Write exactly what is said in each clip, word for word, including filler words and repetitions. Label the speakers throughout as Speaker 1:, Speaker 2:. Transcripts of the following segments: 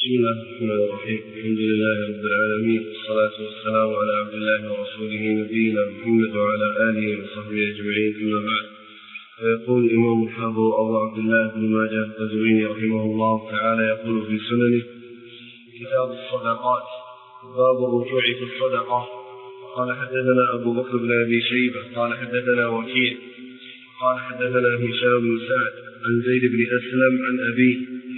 Speaker 1: بسم الله الرحمن الرحيم. الحمد لله رب العالمين، والصلاة والسلام على عبد الله ورسوله نبينا محمد وعلى آله وصحبه أجمعين، أما بعد. فيقول الإمام الحافظ أبو عبد الله بن ماجه القزويني رحمه الله تعالى يقول في سننه: كتاب الصدقات، باب الرجوع في الصدقة. قال حدثنا أبو بكر بن أبي شيبة قال حدثنا وكيع قال حدثنا هشام بن سعد عن زيد بن أسلم عن أبيه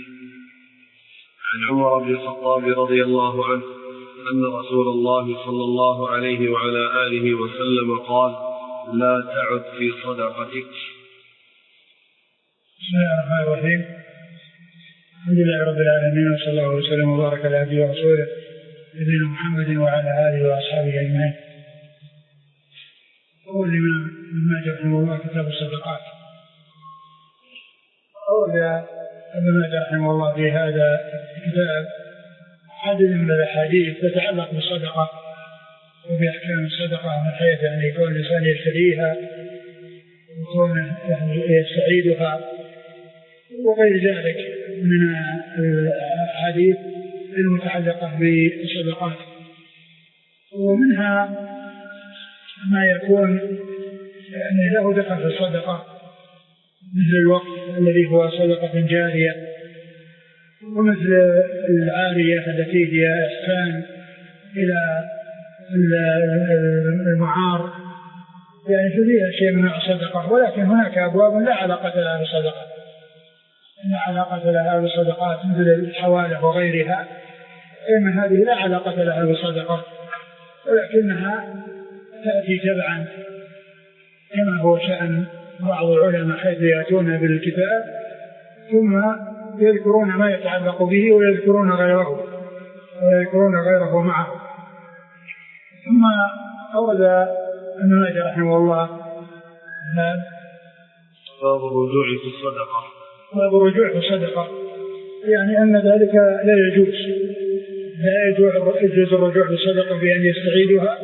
Speaker 1: عن عمر بن الخطاب رضي الله عنه أن رسول الله صلى الله عليه وعلى آله وسلم قال: لا تعد في صدقتك.
Speaker 2: بسم الله الرحمن الرحيم. الحمد لله رب العالمين، وصلى الله وسلم وبارك على عبده ورسوله نبينا محمد وعلى آله وأصحابه أجمعين. قول الإمام ابن ماجه رحمه الله كتاب الصدقات. قول ابن ماجه رحمه الله في هذا الكتاب عدد من الأحاديث تتعلق بالصدقة وبأحكام الصدقة، من حيث أن يكون الإنسان يشتريها ويكون يستعيدها وغير ذلك من الأحاديث المتعلقة بالصدقات. ومنها ما يكون يعني له دخل في الصدقة، مثل الوقف الذي هو صدقة جارية، ومثل العارية التي هي إحسان إلى المعار، يعني فيها شيء من الصدقة. ولكن هناك أبواب لا علاقة لها بالصدقة، لا علاقة لها بالصدقات، مثل الحوالة وغيرها، إن هذه لا علاقة لها بالصدقة، ولكنها تأتي تبعا، كما هو شأن بعض العلماء حيث يأتون بالكتاب ثم يذكرون ما يتعلق به ويذكرون غيره ويذكرون غيره معه. ثم أورد ابن ماجه رحمه الله
Speaker 1: باب الرجوع في الصدقة.
Speaker 2: باب الرجوع في الصدقة، يعني أن ذلك لا يجوز، لا يجوز الرجوع في الصدقة بأن يستعيدها،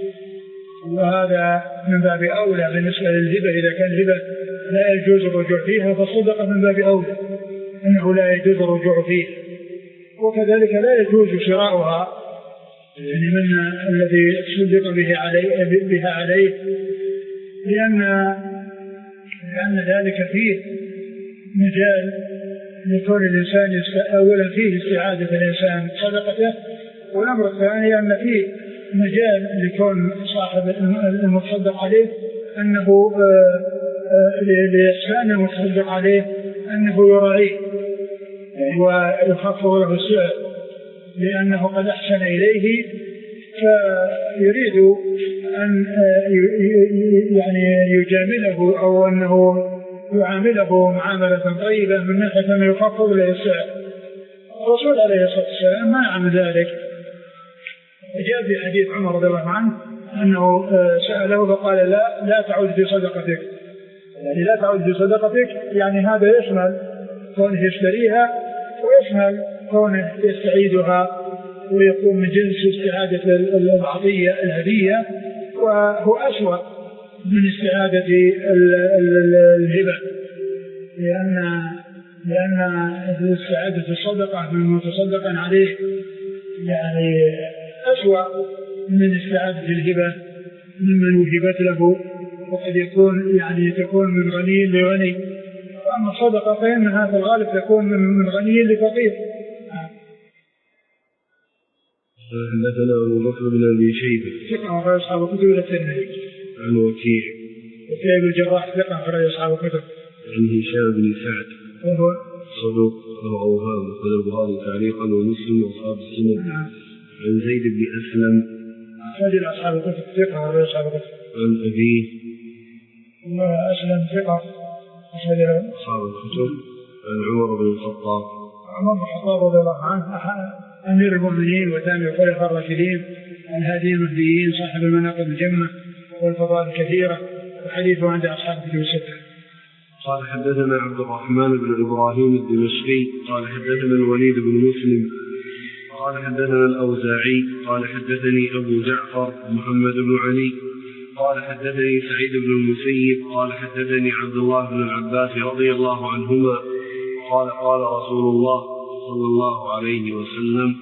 Speaker 2: وهذا من باب أولى بالنسبة للهبة. إذا كان الهبة لا يجوز الرجوع فيها، فالصدقة من باب أولى أنه لا يجوز الرجوع فيها. وكذلك لا يجوز شراؤها، يعني من الذي صدق به عليه بها عليه، لأن لأن ذلك فيه مجال لكون الإنسان أولا فيه استعادة الإنسان صدقته، والأمر الثاني أن فيه مجال لكون صاحب المتصدق عليه أنه لإحسان المتصدق عليه أنه يراعيه ويخفض له السعر، لأنه قد أحسن إليه، فيريد أن يعني يجامله أو أنه يعامله معاملة طيبة من ناحية أنه يخفض له السعر. الرسول عليه الصلاة والسلام منع من ذلك. جاء في حديث عمر رضي الله عنه أنه سأله فقال: لا لا تعود في صدقتك، يعني لا تعود في صدقتك، يعني هذا يشمل كونه يشتريها ويشمل كونه يستعيدها ويكون من جنس استعادة العطية الهدية، وهو أسوأ من استعادة الهبة، لأن لأن استعادة الصدقة من متصدق عليه يعني أسوأ من استعادة الهبة ممن وهبت له، وقد يكون يعني تكون من غني لغني. وأما الصدقة فإنها في الغالب تكون من غني لفقير.
Speaker 1: حدثنا أبو بكر بن أبي شيبة
Speaker 2: ثقة أخرج أصحاب الكتب إلى الترمذي.
Speaker 1: عن وكيع
Speaker 2: وكيع بن الجراح ثقة أخرج أصحاب الكتب.
Speaker 1: عن هشام بن سعد
Speaker 2: وهو
Speaker 1: صدوق له أوهام، أخرج البخاري تعليقا ومسلم وأصحاب السنن.
Speaker 2: نعم.
Speaker 1: عن زيد بن أسلم
Speaker 2: أخرج أصحاب الكتب ثقة أخرج أصحاب الكتب.
Speaker 1: عن أبيه
Speaker 2: وأسلم ثقة أخرج
Speaker 1: أصحاب الكتب. عن عمر بن الخطاب
Speaker 2: عمر بن الخطاب رضي الله عنه أمير المؤمنين وثاني الخلفاء الراشدين الهادي المهديين صاحب المناقب الجمة والفضائل الكثيرة، وحديثه عند أصحاب الكتب الستة.
Speaker 1: قال حدثنا عبد الرحمن بن إبراهيم الدمشقي قال حدثنا الوليد بن مسلم قال حدثنا الأوزاعي قال حدثني أبو جعفر محمد بن علي قال حدثني سعيد بن المسيب قال حدثني عبد الله بن العباس رضي الله عنهما قال قال رسول الله صلى الله عليه وسلم: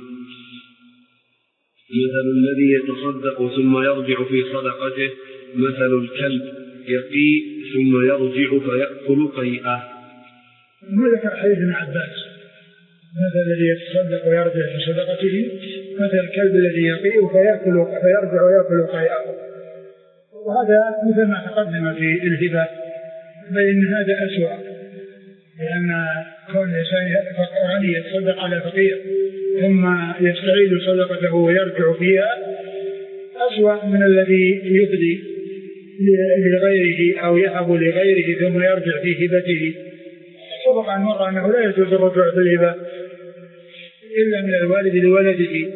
Speaker 1: مثل الذي يتصدق ثم يرجع في صدقته مثل الكلب يقيء ثم يرجع فيأكل قيئة.
Speaker 2: ذكر حديث ابن عباس: مثل الذي يتصدق ويرجع في صدقته مثل الكلب الذي يقيء فيأكل فيرجع ويأكل قيئة. وهذا مثل ما تقدم في الهبة، بين هذا أسوأ، لأن كون الإنسان غني يتصدق على فقير ثم يستعيد صدقته ويرجع فيها أسوأ من الذي يفدي لغيره أو يهب لغيره ثم يرجع في هبته. سبق أن مر أنه لا يجوز الرجوع في الهبة إلا من الوالد لولده،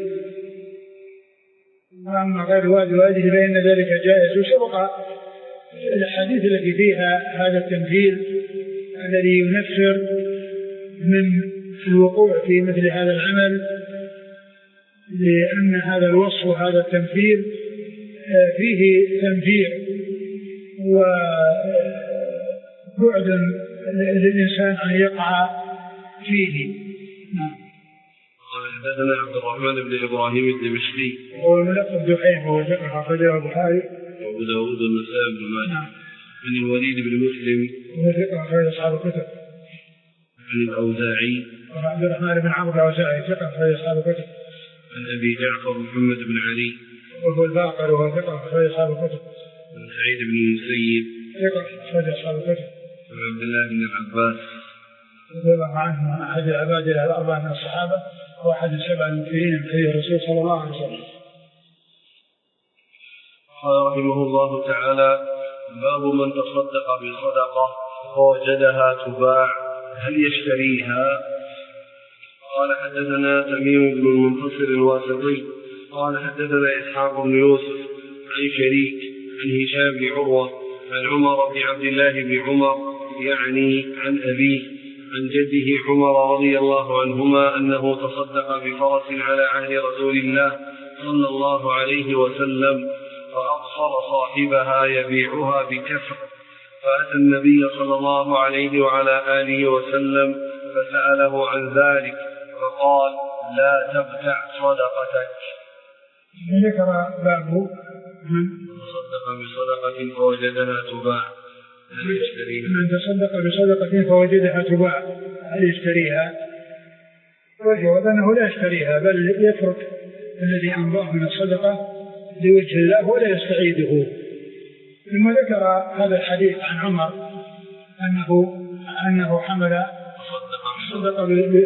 Speaker 2: أما غير الوالد لولده فإن ذلك جائز. وسبق الحديث التي فيها هذا التمثيل الذي ينفر من الوقوع في مثل هذا العمل، لأن هذا الوصف وهذا التمثيل فيه تنفير وبعد للإنسان أن يقع فيه.
Speaker 1: قال حدثنا عبد الرحمن بن إبراهيم الدمشقي
Speaker 2: هو ملقب دحيم وهو ثقة أخرجه البخاري
Speaker 1: وأبو داود والنسائي بن ماجه. عن الوليد بن مسلم
Speaker 2: وهو ثقة أخرج أصحاب الكتب.
Speaker 1: عن الأوزاعي
Speaker 2: عبد الرحمن بن عمرو الأوزاعي ثقة أخرج أصحاب الكتب.
Speaker 1: عن أبي جعفر محمد بن علي
Speaker 2: وهو الباقر وهو ثقة أخرج أصحاب الكتب.
Speaker 1: عن سعيد بن المسيب
Speaker 2: ثقة أخرج أصحاب الكتب.
Speaker 1: عن عبد الله بن العباس
Speaker 2: رضي الله عنه أحد العباد الأربعة من الصحابة وأحد السبع المكثرين من حديث الرسول صلى الله عليه وسلم.
Speaker 1: قال رحمه الله تعالى: باب من تصدق بصدقة فوجدها تباع هل يشتريها؟ قال حدثنا تميم بن المنتصر الواسطي قال حدثنا إسحاق بن يوسف عن شريك عن هشام بن عروة عن عمر بن عبد الله بن عمر يعني عن أبيه عن جده عمر رضي الله عنهما أنه تصدق بفرس على عهد رسول الله صلى الله عليه وسلم فأبصر صاحبها يبيعها بكسر، فأتى النبي صلى الله عليه وعلى آله وسلم فسأله عن ذلك فقال: لا تبتع صدقتك.
Speaker 2: ذكر باب من
Speaker 1: تصدق بصدقة فوجدها تباع هل يشتريها؟
Speaker 2: من تصدق بصدقة فوجدها تباع هل يشتريها؟ وجواب أنه لا يشتريها، بل يترك الذي أنباه من الصدقة لوجه الله ولا يستعيده. ثم ذكر هذا الحديث عن عمر أنه أنه حمل صدق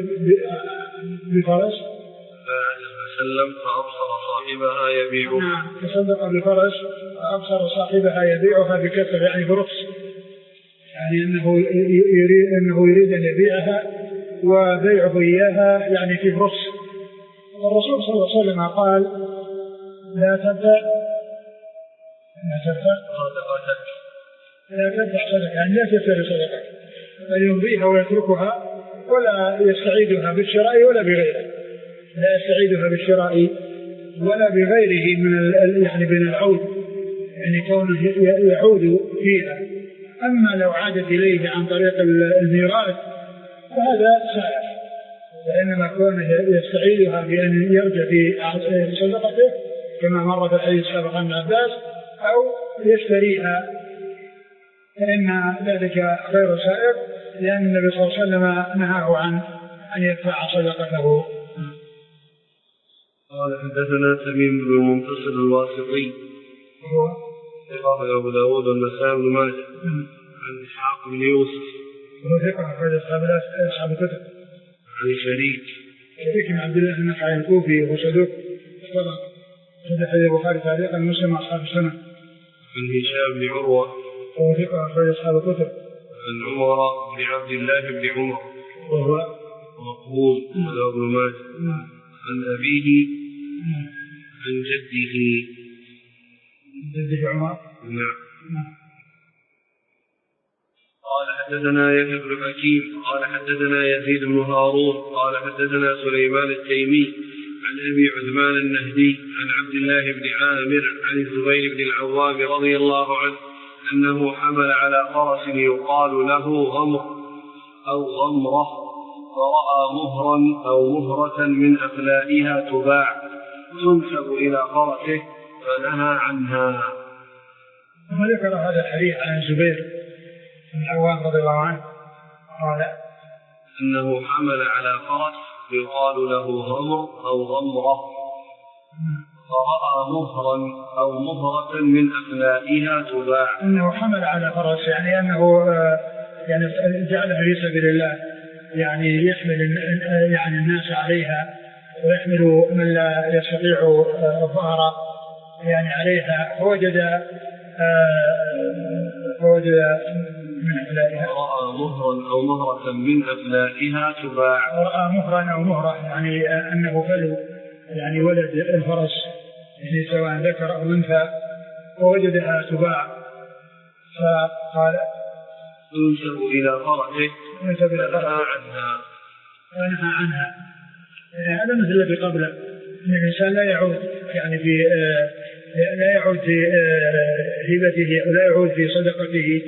Speaker 2: بفرس
Speaker 1: وسلم فأبصر صاحبها يبيعها.
Speaker 2: نعم، تصدق بفرس فأبصر صاحبها يبيعها بكسر يعني برخص، يعني أنه يريد أنه يريد أن يبيعها وبيعه إياها يعني في برخص. الرسول صلى الله عليه وسلم قال: لا تبتع لا تبتع
Speaker 1: صدقتك
Speaker 2: لا تبتع صدقة، يعني لا تشتري صدقة، بل يمضيها ويتركها ولا يستعيدها بالشراء ولا بغيره، لا يستعيدها بالشراء ولا بغيره من يعني من العود، يعني كونه يعود فيها. أما لو عادت إليه عن طريق الميراث فهذا سائر، فإنما كونه يستعيدها بأن يرجع في صدقته كما مر في الحديث السابق عن عباس، أو يشتريها، فإن ذلك غير سائر، لأن النبي صلى الله عليه وسلم نهاه عن أن يدفع صدقته.
Speaker 1: قال حدثنا تميم بن المنتصر الواسطي
Speaker 2: هو
Speaker 1: ثقة أبو داود والنسائي بن ماجه عن إسحاق بن يوسف
Speaker 2: هو ثقة أخرج أصحاب الكتب.
Speaker 1: عن شريك
Speaker 2: شريك بن عبد الله النخعي الكوفي وهو صدوق صدق صدق حديث البخاري تعليقا مسلم أصحاب السنة.
Speaker 1: عن هشام بن عروة
Speaker 2: وهو ثقة أخرج أصحاب الكتب.
Speaker 1: عن عمر بن عبد الله بن عمر
Speaker 2: وهو
Speaker 1: مقبول وله ابن ماجه عن أبيه عن جده
Speaker 2: جده عمر.
Speaker 1: نعم. قال حدثنا يحيى بن حكيم قال حدثنا يزيد بن هارون قال حدثنا سليمان التيمي عن أبي عثمان النهدي عن عبد الله بن عامر عن الزبير بن العوام رضي الله عنه أنه حمل على فرس يقال له غمر أو غمرة فرأى مهرا أو مهرة من أفلائها تباع تنسب إلى فرسه فنهى عنها.
Speaker 2: ثم ذكر هذا الحديث عن الزبير بن العوام رضي الله عنه قال
Speaker 1: أنه حمل على فرس يقال له غمر أو غمرة فرأى مهرا أو مهرة من أفلائها تباع.
Speaker 2: أنه حمل على فرس يعني أنه يعني جعله في سبيل الله يعني يحمل يعني الناس عليها ويحمل من لا يستطيع الظهر يعني عليها فوجد فوجد من أفلائها.
Speaker 1: رأى مهرا أو مهرة من أفلائها تباع.
Speaker 2: رأى مهرا أو مهرة يعني أنه فلو يعني ولد الفرس يعني سواء ذكر أو أنثى ووجدها تباع فقال
Speaker 1: تنسب إلى فرسه
Speaker 2: فنهى
Speaker 1: عنها.
Speaker 2: فنهى عنها. هذا مثل الذي قبله أن الإنسان لا يعود يعني في لا يعود في هبته أو لا يعود في صدقته.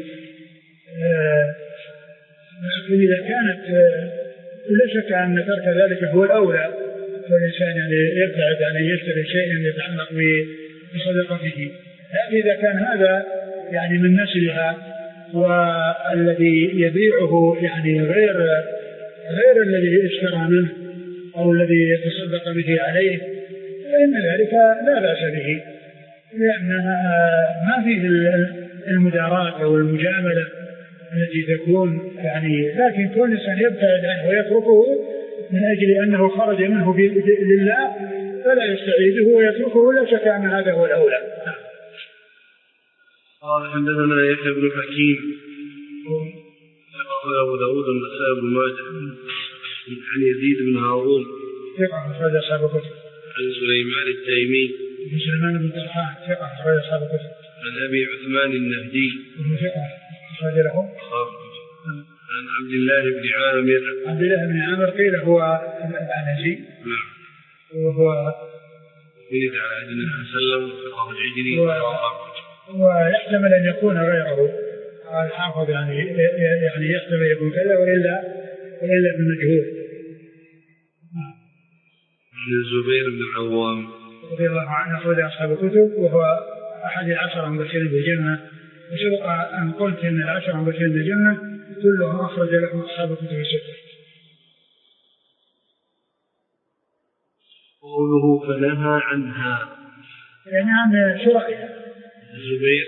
Speaker 2: إذا كانت لا شك أن ترك ذلك هو الأولى فالإنسان يعني يبتعد عن يشتري شيئا يتعلق بصدقته. لكن إذا كان هذا يعني من نسلها والذي يبيعه يعني غير غير الذي اشترى منه أو الذي يتصدق به عليه فإن ذلك لا بأس به لأنها ما فيه المداراة أو المجاملة التي تكون يعني. لكن كل إنسان يبتعد عنه ويتركه من أجل أنه خرج منه لله فلا يستعيده ويتركه لا شك أن هذا هو الأولى.
Speaker 1: قال حدثنا يحيى بن حكيم قال أبو داود والنسائي بن ماجه عن يزيد بن هارون
Speaker 2: ثقة أخرج أصحاب الكتب.
Speaker 1: عن سليمان التيمي
Speaker 2: بن سليمان بن طرخان ثقة أخرج أصحاب الكتب.
Speaker 1: عن أبي عثمان النهدي
Speaker 2: ثقة أخرج له.
Speaker 1: عن عبد الله بن عامر
Speaker 2: عبد الله بن عامر قيل هو العنزي.
Speaker 1: نعم.
Speaker 2: وهو
Speaker 1: ولد على عهد النبي صلى الله عليه وسلم وفقه العجلي
Speaker 2: ويحتمل أن يكون غيره. الحافظ يعني يعني يحتمل يكون كذا وإلا وإلا بالمجهول.
Speaker 1: عن الزبير بن العوام
Speaker 2: رضي الله عنه أخرج أصحاب الكتب وهو أحد العشر المبشرين بالجنة. وسبق أن قلت أن العشر المبشرين بالجنة كلهم أخرج لهم أصحاب الكتب الستة.
Speaker 1: قوله فنهى عنها
Speaker 2: يعني عن شرائها.
Speaker 1: الزبير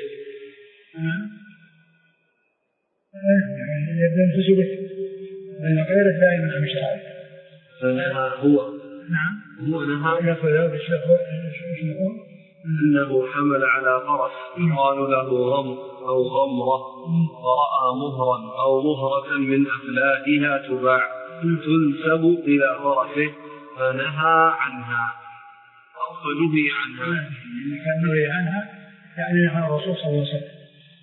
Speaker 2: يبدأ في زبير لأن غيره لا يمنع من شرائها.
Speaker 1: فنهى هو
Speaker 2: نعم
Speaker 1: هو نهى
Speaker 2: يأخذ بشيء
Speaker 1: أنه حمل على فرس قال له غمر أو غمرة ورأى مهرا أو مهرة من أفلائها تباع تنسب إلى فرسه فنهى عنها أو فنهي عنها.
Speaker 2: كان نهي عنها يعني نهى الرسول صلى الله عليه وسلم.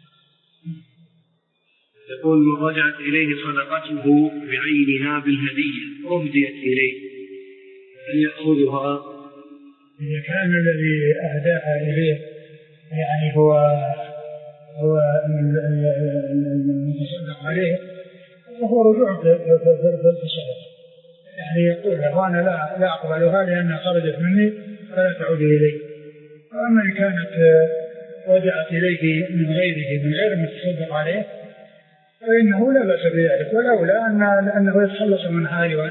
Speaker 1: يقول من رجعت إليه صدقته بعينها بالهدية أهديت إليه أن يأخذها.
Speaker 2: إذا كان الذي أهداها إليه يعني هو هو المتصدق عليه فهو رجوع في التصدق يعني يقول له أنا لا لا أقبلها لأنها خرجت مني فلا تعود إلي. وأما إن كانت رجعت إليه من غيره من غير المتصدق عليه فإنه لا بأس بذلك ولولا أن أنه يتخلص منها أيضا.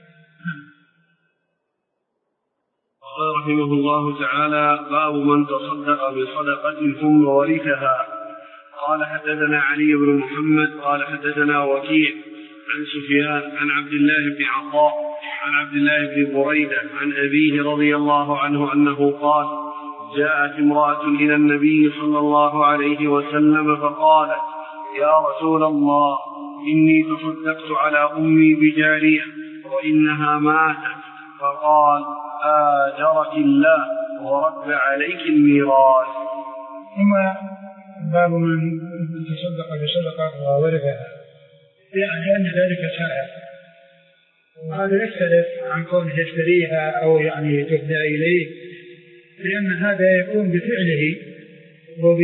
Speaker 1: قال رحمه الله تعالى باب من تصدق بصدقة ثم ورثها. قال حدثنا علي بن محمد قال حدثنا وكيع عن سفيان عن عبد الله بن عطاء عن عبد الله بن بريدة عن أبيه رضي الله عنه أنه قال جاءت امرأة إلى النبي صلى الله عليه وسلم فقالت يا رسول الله إني تصدقت على أمي بجارية وإنها ماتت فقال آجرك الله ورد عليك الميراث.
Speaker 2: ثم باب من تصدق بصدقة وورثها يعني أن ذلك سائر وهذا يختلف عن كونه يشتريها أو يعني تهدى إليه لأن هذا يكون بفعله وب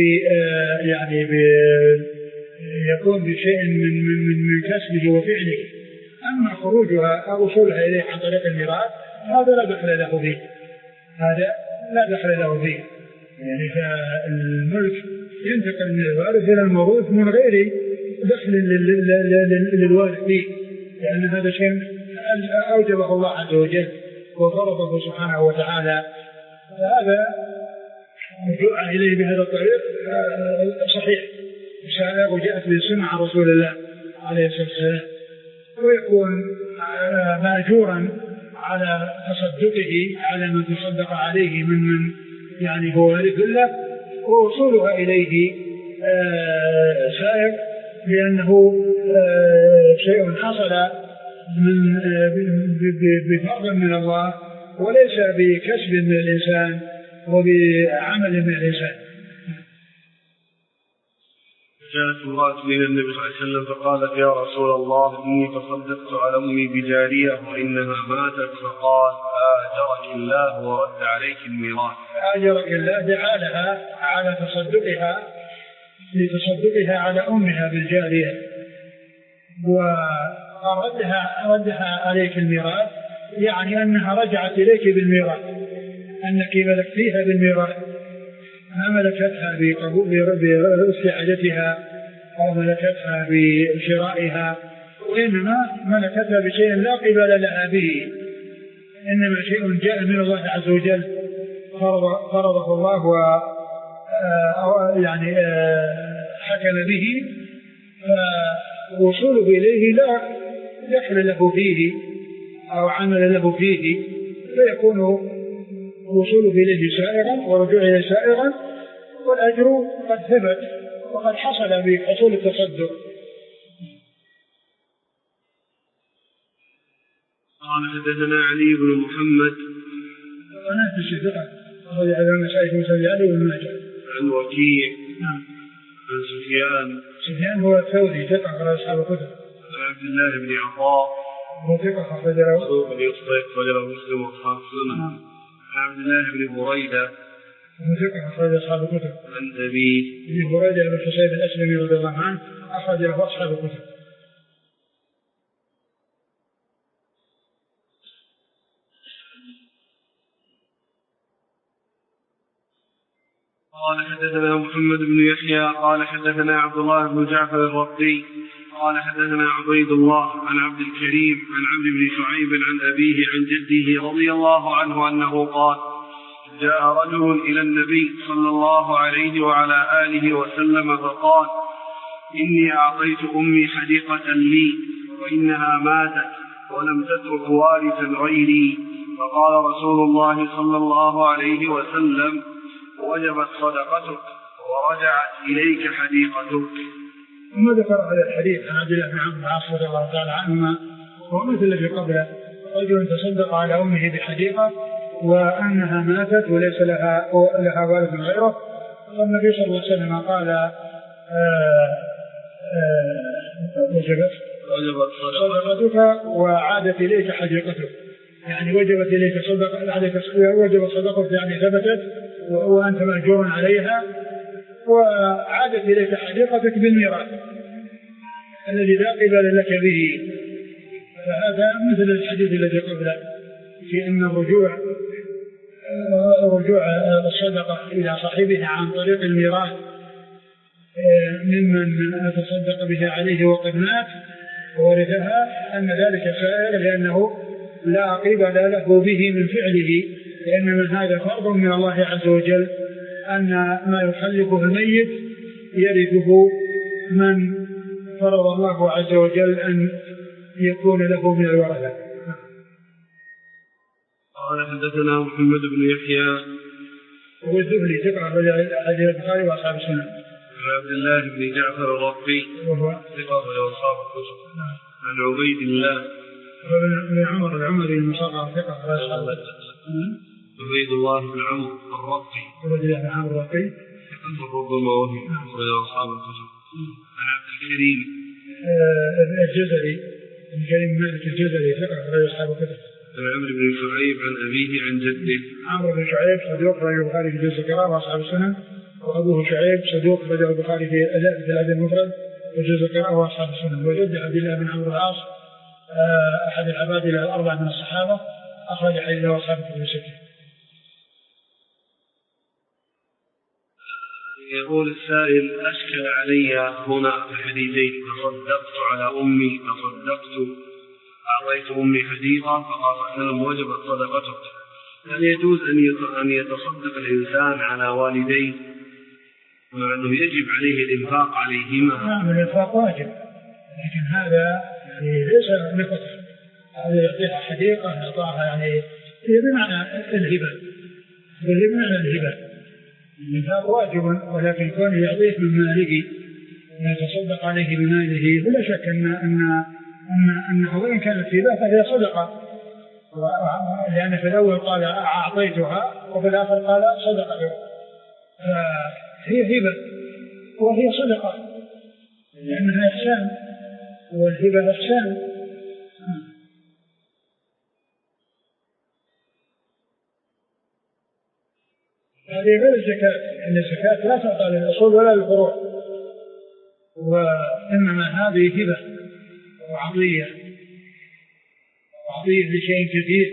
Speaker 2: يعني ب يكون بشيء من من من كسبه وفعله. أما خروجها أو وصولها إليه عن طريق الميراث هذا لا دخل له فيه، هذا لا دخل له فيه. يعني فالملك ينتقل من الوارث إلى الموروث من غير دخل للوارث فيه، لأن هذا شيء أوجبه الله عز وجل وفرضه سبحانه وتعالى. هذا الدعاء إليه بهذا الطريق صحيح سائغ وجاءت بالسنة عن رسول الله عليه الصلاة والسلام، ويكون مأجورا على تصدقه على من تصدق عليه من من يعني هو وارث له، ووصولها إليه سائغ لأنه شيء حصل من بفضل من الله وليس بكسب من الإنسان وبعمل من الإنسان.
Speaker 1: جاءت امرأة إلى النبي صلى الله عليه وسلم فقالت يا رسول الله إني تصدقت على أمي بجارية وإنها ماتت، فقال آجرك الله ورد عليك الميراث.
Speaker 2: آجرك الله دعا لها على تصدقها لتصدقها على أمها بالجارية وردها ردها عليك الميراث، يعني أنها رجعت إليك بالميراث، أنك ملكتيها بالميراث، ما ملكتها باستعادتها أو ملكتها بشرائها، وإنما ملكتها بشيء لا قبل لها به، إنما شيء جاء من الله عز وجل فرضه الله و يعني حكم به، فوصوله إليه لا دخل له فيه أو عمل له فيه، فيكون وصوله إليه سائغا ورجوعه إليه سائغا، والأجر قد ثبت وقد حصل بحصول التصدق.
Speaker 1: قال حدثنا علي بن محمد
Speaker 2: أنا في الثقة رضي الله عنه شايف مسلي علي بن ماجه
Speaker 1: عن وكيع
Speaker 2: نعم
Speaker 1: عن سفيان
Speaker 2: سفيان هو الثوري ثقة على أصحاب الكتب
Speaker 1: عن عبد الله بن عطاء
Speaker 2: هو ثقة أخرج له
Speaker 1: بن يصدق وله مسلم وأصحاب السنن عن عبد الله بن بريدة
Speaker 2: هو ثقة أخرج أصحاب الكتب
Speaker 1: عن أبي
Speaker 2: بن بريدة بن حسين الأسلمي رضي الله عنه أخرج له أصحاب الكتب.
Speaker 1: قال حدثنا محمد بن يحيى قال حدثنا عبد الله بن جعفر الرقي قال حدثنا عبيد الله عن عبد الكريم عن عمرو بن شعيب عن أبيه عن جده رضي الله عنه أنه قال جاء رجل إلى النبي صلى الله عليه وعلى آله وسلم فقال إني أعطيت أمي حديقة لي وإنها ماتت ولم تترك وارثا غيري، فقال رسول الله صلى الله عليه وسلم وجبت صدقتك ورجعت إليك حديقتك.
Speaker 2: ثم ذكر هذا الحديث عن عبد الله بن عمرو بن العاص رضي الله تعالى عنهما هو مثل الذي قبله، رجل تصدق على أمه بحديقة وأنها ماتت وليس لها لها وارث غيره، والنبي صلى الله عليه وسلم قال آآ آآ وجبت صدقتك وعادت إليك حديقتك، يعني وجبت إليك صدقة وجبت صدقتك يعني ثبتت وأنت مأجور عليها، وعادت إليك حديقتك بالميراث الذي لا قبل لك به. فهذا مثل الحديث الذي قبله في أن الرجوع رجوع الصدقة إلى صاحبها عن طريق الميراث ممن تصدق بها عليه وقد مات وورثها أن ذلك سائر لأنه لا قبل له به من فعله، لأن هذا فرض من الله عز وجل أن ما يخلفه الميت يرثه من فرض الله عز وجل أن يكون له من الورثة.
Speaker 1: قال حدثنا محمد بن يحيى
Speaker 2: والذهلي ثقة حديث البخاري وأصحاب السنن
Speaker 1: عن عبد الله بن جعفر الرقي
Speaker 2: وهو
Speaker 1: ثقة وأصحاب الكتب عن عبيد الله
Speaker 2: بن عمر العمري المصغر ثقة وأصحاب
Speaker 1: عبيد الله بن عمرو الرقي
Speaker 2: عبيد الله بن عمرو الرقي
Speaker 1: ربما وهم وأصحاب الكتب عن عبد الكريم
Speaker 2: الجزري بن كريم مالك الجزري ثقة وأصحاب الكتب
Speaker 1: عن عمرو بن شعيب عن أبيه عن جده
Speaker 2: عمرو بن شعيب صدوق رجل البخاري في جزء القراءة وأصحاب السنن، وأبوه شعيب صدوق رجل البخاري في الأدب المفرد وجزء القراءة وأصحاب السنن، وجد عبد الله بن عمرو العاص أحد العبادلة الأربعة من الصحابة أخرج حديث وأصحابه في سته.
Speaker 1: يقول السائل: أشكل علي هنا حديثين، تصدقت على أمي تصدقت أعطيت أمي حديقة فقال لهم وجبت صدقته، هل يجوز أن يتصدق الإنسان على والديه مع أنه يجب عليه الإنفاق عليهما؟
Speaker 2: نعم الإنفاق واجب، لكن هذا يعني ليس نفقة، هذا يعطيها حديقة يعطاها يعني هي بمعنى الهبة، هي بمعنى الهبة. الإنفاق واجب، ولكن كونه يعطيه من ماله ويتصدق عليه بماله بلا شك أن أن أن أنه وإن كانت هبة فهي صدقة، لأن في الأول قال أعطيتها وفي الآخر قال صدقة، فهي هبة وهي صدقة لأنها إحسان والهبة إحسان. هذه غير الزكاة، إن الزكاة لا تعطى للأصول ولا للفروع، وإنما هذه هبة وعطية وعطية لشيء كثير.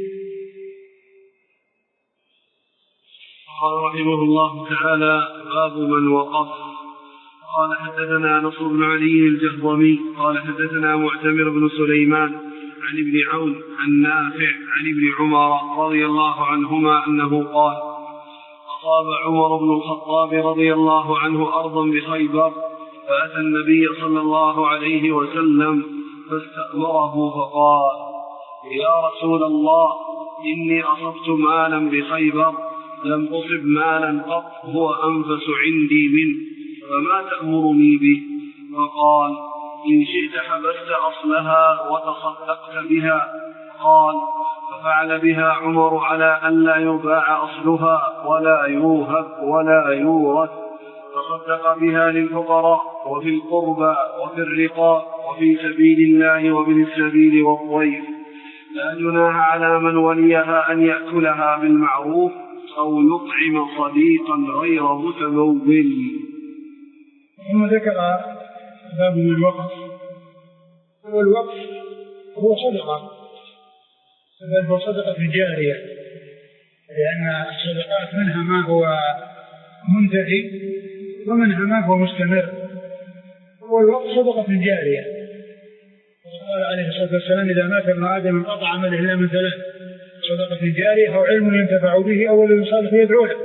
Speaker 1: قال رحمه الله تعالى: باب من وقف. قال حدثنا نصر بن علي الجهضمي قال حدثنا معتمر بن سليمان عن ابن عون عن نافع عن ابن عمر رضي الله عنهما أنه قال: أصاب عمر بن الخطاب رضي الله عنه أرضا بخيبر، فأتى النبي صلى الله عليه وسلم فاستأمره فقال: يا رسول الله، إني أصبت مالا بخيبر لم أصب مالا قط هو أنفس عندي منه، فما تأمرني به؟ فقال: إن شئت حبست أصلها وتصدقت بها. قال: ففعل بها عمر على أن لا يباع أصلها ولا يوهب ولا يورث، تصدق بها للفقراء وفي القربى وفي الرقاب وفي سبيل الله وابن السبيل والضيف، لا جناح على من وليها أن يأكلها بالمعروف أو يطعم صديقا غير متمول.
Speaker 2: ثم ذكر باب من الوقف، والوقف هو صدقة، بل هو صدقة جارية، لأن الصدقات منها ما هو منتهي ومنها ما هو مستمر، والوقف صدقة جارية. قال عليه الصلاة والسلام: إذا مات ابن آدم انقطع عمله إلا من ثلاث: صدقة جارية أو علم ينتفع به أو ولد صالح يدعو له.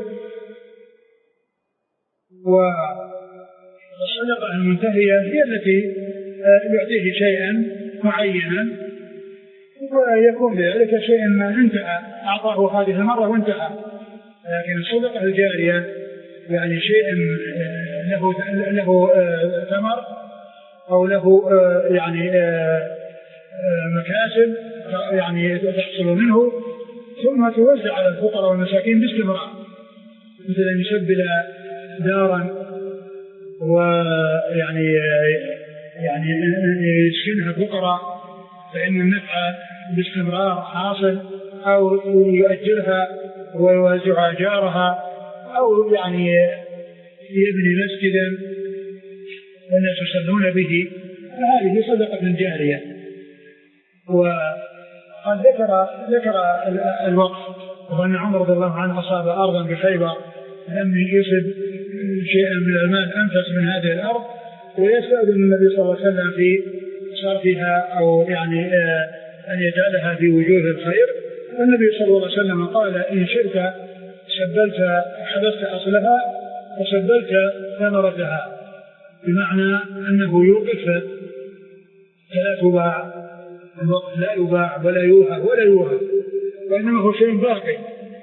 Speaker 2: والصدقة المنتهية هي التي يعطيه شيئا معينا ويكون بذلك شيء ما انتهى، أعطاه هذه المرة وانتهى. لكن الصدقة الجارية يعني شيء له له ثمر أو له يعني مكاسب يعني تحصل منه ثم توزع على الفقراء والمساكين باستمرار، مثل أن يسبل دارا ويعني يعني يسكنها فقراء فإن النفع باستمرار حاصل، أو يؤجرها ويوزع جارها، أو يعني يبني مسجدا الناس يصلون به، فهذه صدقة جارية. وقد ذكر ذكر الوقف، وأن عمر رضي الله عنه أصاب أرضا بخيبر لم يصب شيئا من المال أنفس من هذه الأرض، ويستأذن النبي صلى الله عليه وسلم في صرفها أو يعني أن يجعلها في وجوه الخير. النبي صلى الله عليه وسلم قال: إن شئت سبلت حبست أصلها وسبلت ثمرتها، بمعنى أنه يوقف فلا تباع، الوقف لا يباع ولا يوهب ولا يوهب، وإنما هو شيء باقي،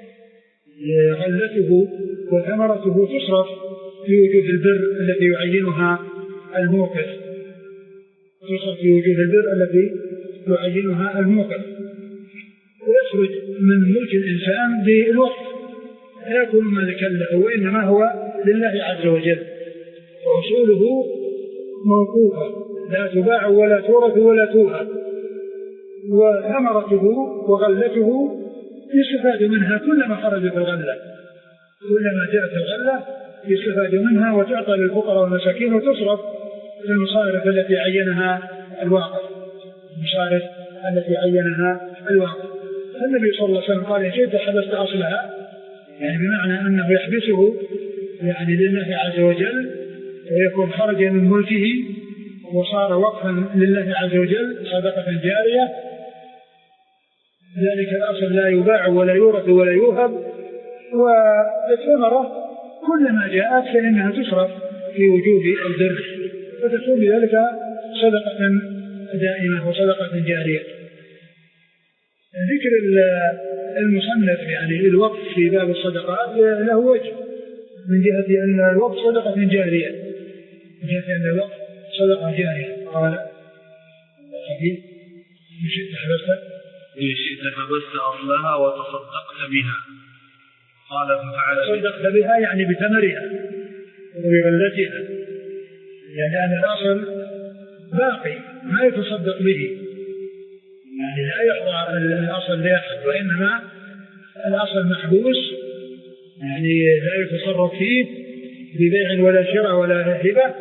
Speaker 2: غلته وثمرته تصرف في وجوه البر التي يعينها الموقف، تصرف في وجوه البر التي يعينها الموقف، ويخرج من ملك الإنسان بالوقف، لا يكون مالكا له، وإنما هو لله عز وجل، وأصوله موقوفة لا تباع ولا تورث ولا توهب، وثمرته وغلته يستفاد منها كلما خرجت الغلة، كلما جاءت الغلة يستفاد منها وتعطى للفقراء والمساكين وتصرف في المصارف التي عينها الواقع. المصارف التي عينها الواقع. النبي صلى الله عليه وسلم قال إن شئت حبست أصلها، يعني بمعنى أنه يحبسه يعني لله عز وجل ويكون خرج من ملكه وصار وقفا لله عز وجل صدقة جارية. ذلك الأصل لا يباع ولا يورث ولا يوهب، والثمرة كلما جاءت فإنها تصرف في وجوب البر، فتكون بذلك صدقة دائمة وصدقة جارية. ذكر المصنف يعني الوقف في باب الصدقات له وجه من جهة أن الوقف صدقة جارية، من جهة أن الوقف صدقة جارية. قال إن شئت حبست
Speaker 1: إن شئت حبست أصلها وتصدقت بها. قال ففعل
Speaker 2: صدقت بها يعني بثمرها وبغلتها، يعني أن الأصل باقي ما يتصدق به، يعني لا يحضر الأصل لأحد، وإنما الأصل محبوس يعني لا يتصرف فيه ببيع ولا شراء ولا هبة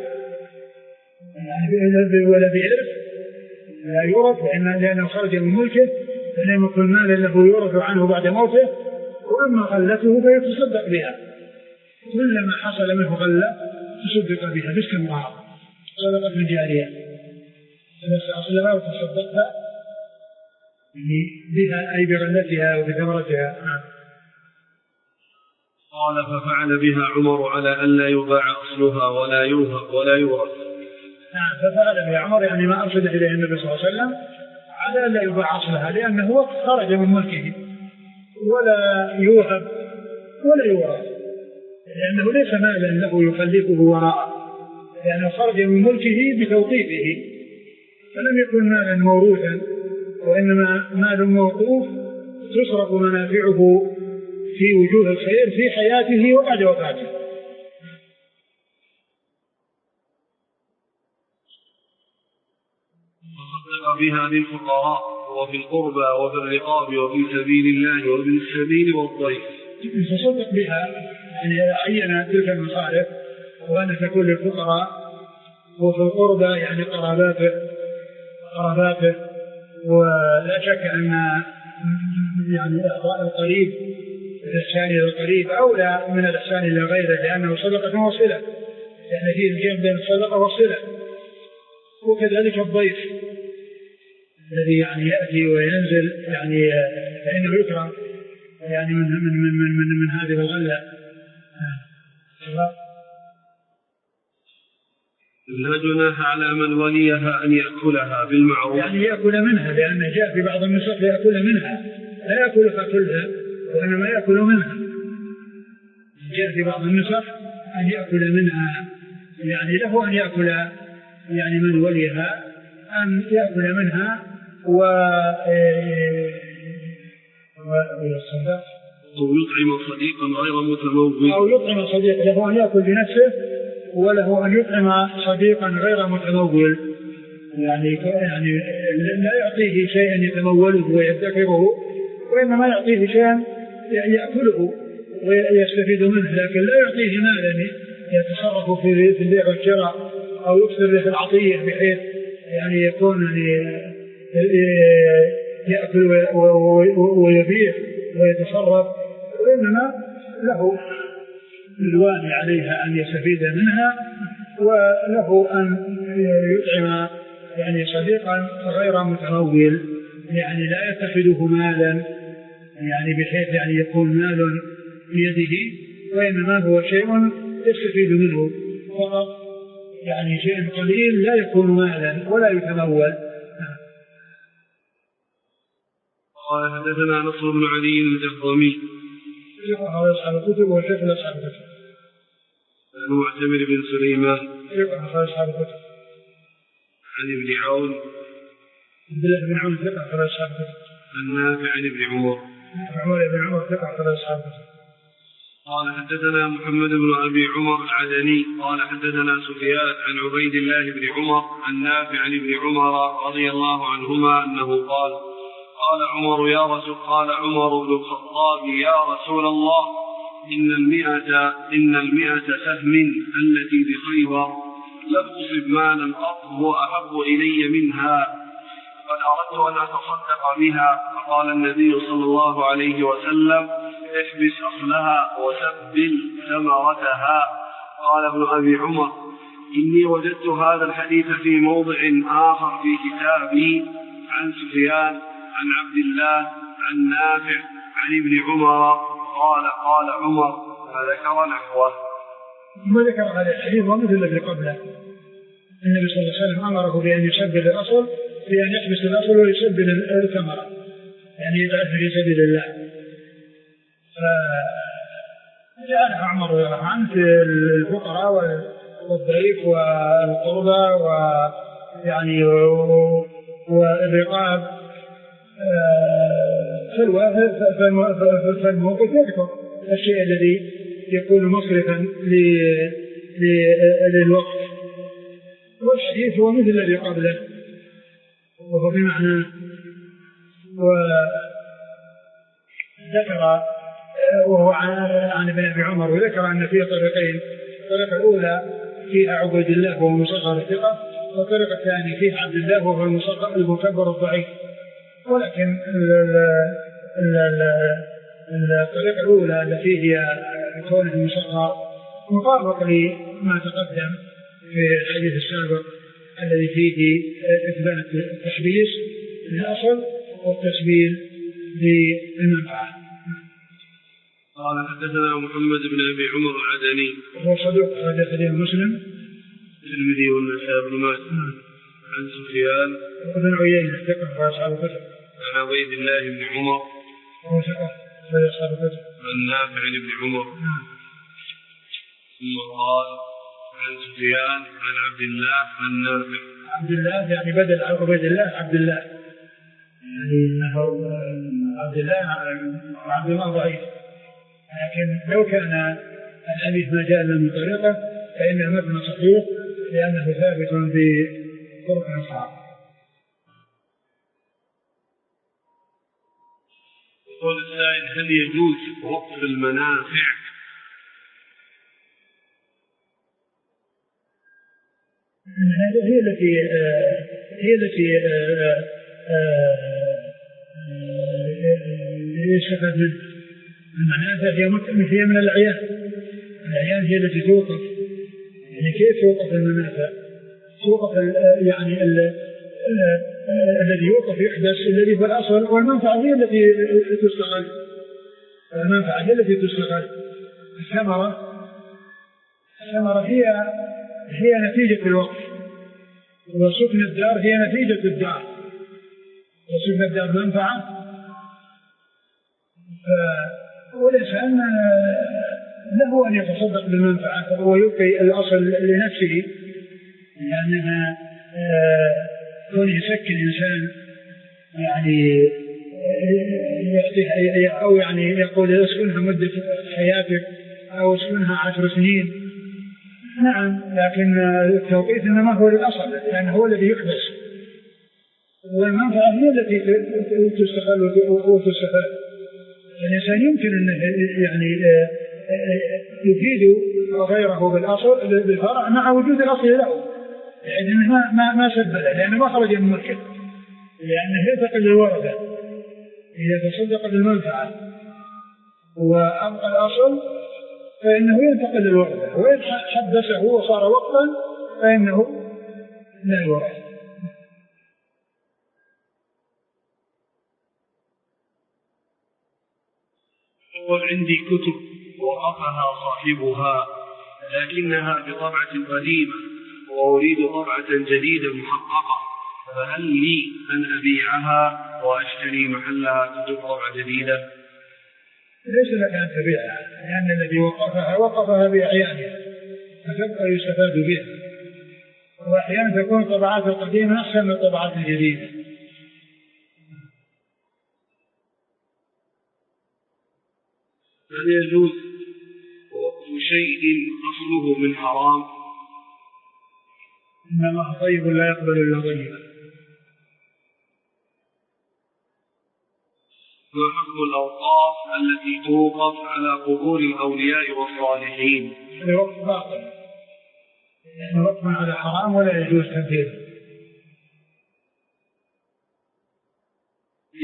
Speaker 2: يعني ولا بإرث لا يورث، لأنه خرج من ملكه فلم يكن مالا له يورث عنه بعد موته. وأما غلته فيتصدق بها، كلما حصل منه غلة تصدق بها باستمرار، صدقة جارية. فنفس أصلها وتصدقت بها أي بغلتها وبثمرتها.
Speaker 1: قال ففعل بها عمر على أن لا يباع أصلها ولا يوهب ولا يورث.
Speaker 2: نعم، ففعل بها عمر يعني ما أرشد إليه النبي صلى الله عليه وسلم على أن لا يباع أصلها، لأنه خرج من ملكه ولا يوهب ولا يورث، لأنه ليس مالا له يخلفه وراءه، لأنه خرج من ملكه بتوقيفه فلم يكن مالا موروثا، وإنما مال موقوف تصرف منافعه في وجوه الخير في حياته وبعد وفاته.
Speaker 1: وصدق بها للفقراء وفي القربى وفي الرقاب وفي سبيل الله وفي السبيل والضيف.
Speaker 2: فصدق بها يعني عين تلك المصارف وأن تكون للفقراء، وفي القربى يعني قراباته قراباته ولا شك أن يعني إعطاء القريب الإحسان إلى القريب أولى من الإحسان إلى غيره، لأنه صدقة وصلة، لأن فيه الجمع بين الصدقة والصلة. وكذلك الضيف الذي يعني يأتي وينزل يعني فإنه يكرم يعني من من من من من, من هذه الغلة.
Speaker 1: لا جناح على من وليها أن يأكلها بالمعروف،
Speaker 2: يعني يأكل منها، لأن جاء في بعض النسخ يأكل منها، لا يأكلها كلها وإنما يأكل منها. جاء في بعض النسخ أن يأكل منها، يعني له أن يأكل يعني من وليها أن يأكل منها و ويصدق
Speaker 1: أو يطعم صديقا غير متمول،
Speaker 2: أو يطعم صديقا، له أن يأكل بنفسه وله أن يطعم صديقا غير متمول، يعني يعني لا يعطيه شيئا يتموله ويدخره، وإنما يعطيه شيئا يأكله ويستفيد منه، لكن لا يعطيه مالا يتصرف في البيع والشراء أو يكثر في العطية بحيث يعني يكون يأكل ويبيع ويتصرف، وإنما له الواني عليها أن يستفيد منها، وله أن يطعم يعني صديقا غير متمول، يعني لا يتخذه مالا يعني بحيث يعني يكون مال بيده، وإنما هو شيء يستفيد منه فقط، يعني شيء قليل لا يكون مالا ولا يتمول.
Speaker 1: قال حدثنا نصر بن علي الجهضمي
Speaker 2: يقرأ أصحاب الكتب وشيخ أصحاب الكتب.
Speaker 1: عن معتمر بن سليمان
Speaker 2: يقرأ أصحاب الكتب.
Speaker 1: عن ابن عون
Speaker 2: عبد الله بن عون يقرأ أصحاب الكتب.
Speaker 1: عن نافع عن ابن عمر
Speaker 2: عمر بن عمر يقرأ أصحاب الكتب.
Speaker 1: قال حدثنا محمد بن أبي عمر العدني قال حدثنا سفيان عن عبيد الله بن عمر عن نافع عن ابن عمر رضي الله عنهما أنه قال قال عمر يا رسول قال عمر بن الخطاب يا رسول الله إن المئة إن المئة سهم التي بخيبر لم تصب مالا قط هو أحب إلي منها، قد أردت أن أتصدق بها، فقال النبي صلى الله عليه وسلم: احبس أصلها وسبل ثمرتها. قال ابن أبي عمر: إني وجدت هذا الحديث في موضع آخر في كتابي عن سفيان عن عبد الله عن نافع عن ابن عمر قال قال عمر، فذكر نحوه.
Speaker 2: وذكر هذا الحديث ومثل الذي قبله. النبي صلى الله عليه وسلم أمره بأن يسبل الأصل، بأن يحبس الأصل ويسبل الثمرة، يعني يجعله في سبيل الله. فجعلها عمر رضي الله عنه في الفقراء والضعيف والقربى ويعني والرقاب، فالموقف يذكر الشيء الذي يكون مصرفا للوقت. والحديث هو مثل الذي قبله وهو بمعنى. وذكر وهو عن ابن أبي عمر، وذكر أن فيه طريقين: الطريقة الأولى فيها عبيد الله وهو المصغر الثقة، والطريقة الثانية فيها عبد الله وهو المصغر المكبر الضعيف. ولكن الطريقة الأولى التي هي كونه المصغر مطابق لما تقدم في الحديث السابق الذي فيه إثبات التحبيس للأصل والتسبيل للمنفعة.
Speaker 1: قال حدثنا محمد بن أبي عمر العدني
Speaker 2: وهو صدوق أخرج حديث مسلم
Speaker 1: الترمذي والنسائي بن ماجه عن سفيان
Speaker 2: وابن عيينة ثقة وأصحاب الكتب
Speaker 1: عن عبيد الله بن عمر
Speaker 2: وهو ثقة وأصحاب الكتب
Speaker 1: عن نافع بن عمر ثم قال عن سفيان عن عبد الله عن نافع.
Speaker 2: عبد الله يعني بدل عبيد الله عبد الله، يعني انه عبد الله وعبد الله ضعيف، لكن لو كان الحديث ما جاء من طريقه فإن المتن صحيح لأنه ثابت بطرق صعب.
Speaker 1: يقول السائل: هل يجوز وقف المنافع؟
Speaker 2: هذه هي التي هي التي يستفاد منها. المنافع هي من الأعيان، الأعيان هي التي توقف. يعني كيف توقف المنافع؟ توقف يعني الذي يوقف يحدث الذي في الأصل، والمنفعة هي التي تستغل. المنفعة هي التي تستغل. الثمرة الثمرة هي هي نتيجة الوقف، وسكن الدار هي نتيجة الدار، وسكن الدار منفعة. والإنسان له أن يتصدق بالمنفعة ويبقي الأصل لنفسه، لأنها كون يسكن إنسان يعني أو يعني يقول اسكنها مدة حياتك أو اسكنها عشر سنين، نعم، لكن التوقيت إنما هو للأصل، لأنه هو الذي يحدث، والمنفعة هي التي تستغل وتستفاد. الإنسان يمكن أن يعني يفيد غيره بالأصل بالفرع مع وجود الأصل له، يعني ما ما ما سبله، لأنه ما خرج من ملكه، لأنه ينتقل للورثة إذا تصدق بالمنفعة وأبقى الأصل فإنه ينتقل للورثة، وإن حدثه وصار وقتا فإنه لا يورث.
Speaker 1: وعندي كتب وقفها صاحبها لكنها بطبعة قديمة وأريد طبعة جديدة محققة، فهل لي أن أبيعها وأشتري محلها كتب طبعة جديدة؟
Speaker 2: ليس لك أن تبيعها، لأن الذي وقفها وقفها بأعيانها فتبقى يستفاد بها، وأحيانا تكون الطبعات القديمة أحسن من الطبعات الجديدة.
Speaker 1: هل يجوز وقف شيء أصله من حرام؟
Speaker 2: إن الله طيب لا يقبل إلا طيبا.
Speaker 1: ما حكم الأوقاف التي توقف على قبور الأولياء والصالحين؟
Speaker 2: هذا وقف باطل، يعني وقف على حرام ولا يجوز تنفيذه.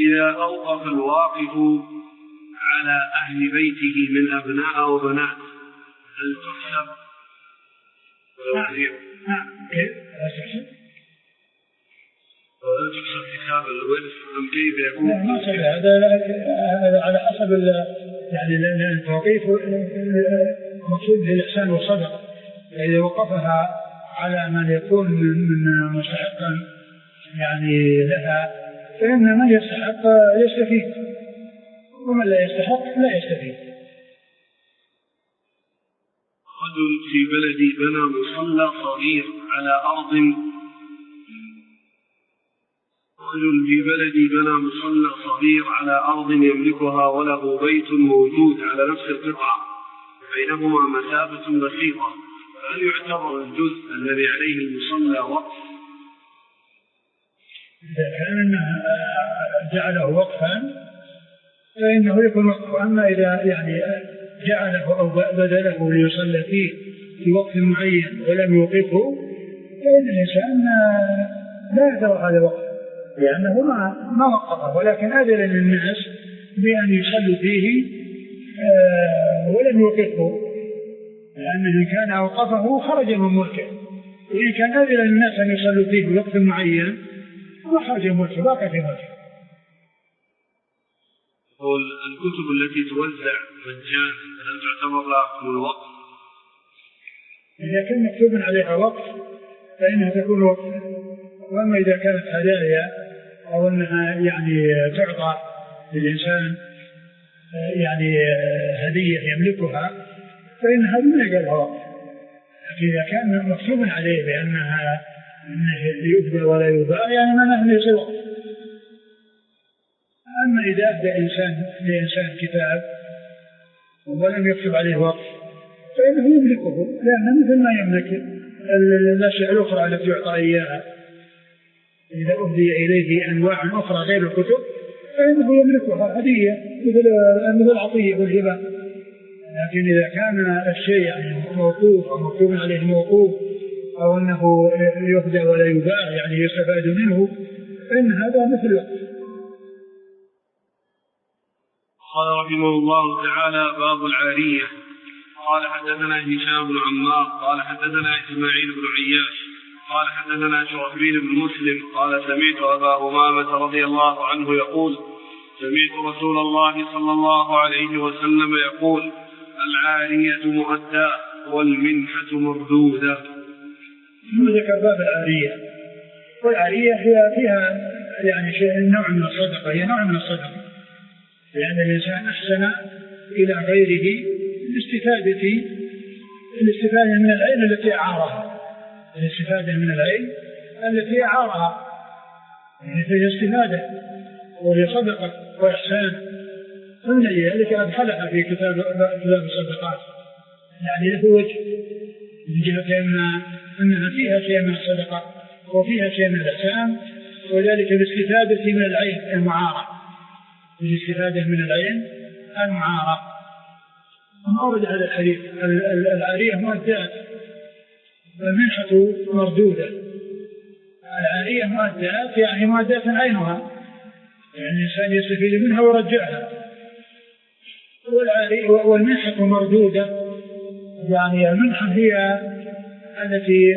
Speaker 1: إذا أوقف الواقف على أهل بيته من أبناء وبنات هل تحسب؟
Speaker 2: نعم. كيف؟
Speaker 1: وهل تحسب حساب الورث أم كيف يكون؟
Speaker 2: لا ما صحيح. هذا على حسب يعني لأن التوقيف مقصود بالإحسان والصدقة. إذا وقفها على من يكون من مستحقا يعني لها فإن من يستحق يستفيد ومن لا يستحق لا يستفيد.
Speaker 1: رجل في بلدي بنى مصلى صغير على أرض رجل في بلدي بنى مصلى صغير على أرض يملكها وله بيت موجود على نفس القطعة بينهما مسافة بسيطة، هل يعتبر الجزء الذي عليه المصلى وقف؟
Speaker 2: إذا كان جعله وقفا فإنه يكون وقف. أما إذا يعني جعله أو بدله ليصلى فيه في وقت معين ولم يوقفه فإن الإنسان لا يعتبر هذا وقف لأنه ما ما وقفه، ولكن أذن للناس بأن يصلوا فيه ولم يوقفه، لأنه إن كان أوقفه خرج من ملكه، وإن كان أذن للناس أن يصلوا فيه في وقت معين ما خرج من ملكه باقي في ملكه.
Speaker 1: قول الكتب التي توزع مجانا هل تعتبر لها حكم الوقف؟
Speaker 2: إذا كان مكتوب عليها وقف فإنها تكون وقف، وأما إذا كانت هدايا أو أنها يعني تعطى للإنسان يعني هدية يملكها فإن هذا ما يقال وقف. لكن إذا كان مكتوب عليه بأنها يبدأ ولا يباع يعني ما نحن يصير وقف. أما إذا أهدى إنسان لإنسان كتاب ولم يكتب عليه وقف فإنه يملكه، لأنه مثل ما يملك الأشياء الأخرى التي يعطى إياها. إذا أهدي إليه أنواع أخرى غير الكتب فإنه يملكها هدية مثل مثل العطية والهبة. لكن إذا كان الشيء يعني موقوف أو مكتوب عليه موقوف أو أنه يهدى ولا يباع يعني يستفاد منه فإن هذا مثل الوقف.
Speaker 1: قال رحمه الله تعالى باب العارية. قال حدثنا هشام بن عمار قال حدثنا إسماعيل بن عياش قال حدثنا شرحبيل بن مسلم قال سمعت أبا أمامة رضي الله عنه يقول سمعت رسول الله صلى الله عليه وسلم يقول العارية مؤداة والمنحة مردودة.
Speaker 2: ثم ذكر باب العارية، والعارية هي فيها يعني شيء نوع من الصدقة، هي نوع من الصدقة، لأن الإنسان أحسن إلى غيره الاستفادة الاستفادة من العين التي أعارها، الاستفادة من العين التي أعارها هي استفادة وهي صدقة وإحسان. من ذلك أدخلها في كتاب كتاب الصدقات، يعني له وجه من جهة أنها فيها شيء من الصدقة وفيها شيء من الإحسان، وذلك بالاستفادة من العين المعارة، بالاستفادة من العين المعارة. أورد هذا الحديث العارية مؤدات والمنحة مردودة. العارية مؤدات يعني مؤدات عينها، يعني الإنسان يستفيد منها ويرجعها، والمنحة مردودة يعني المنحة هي التي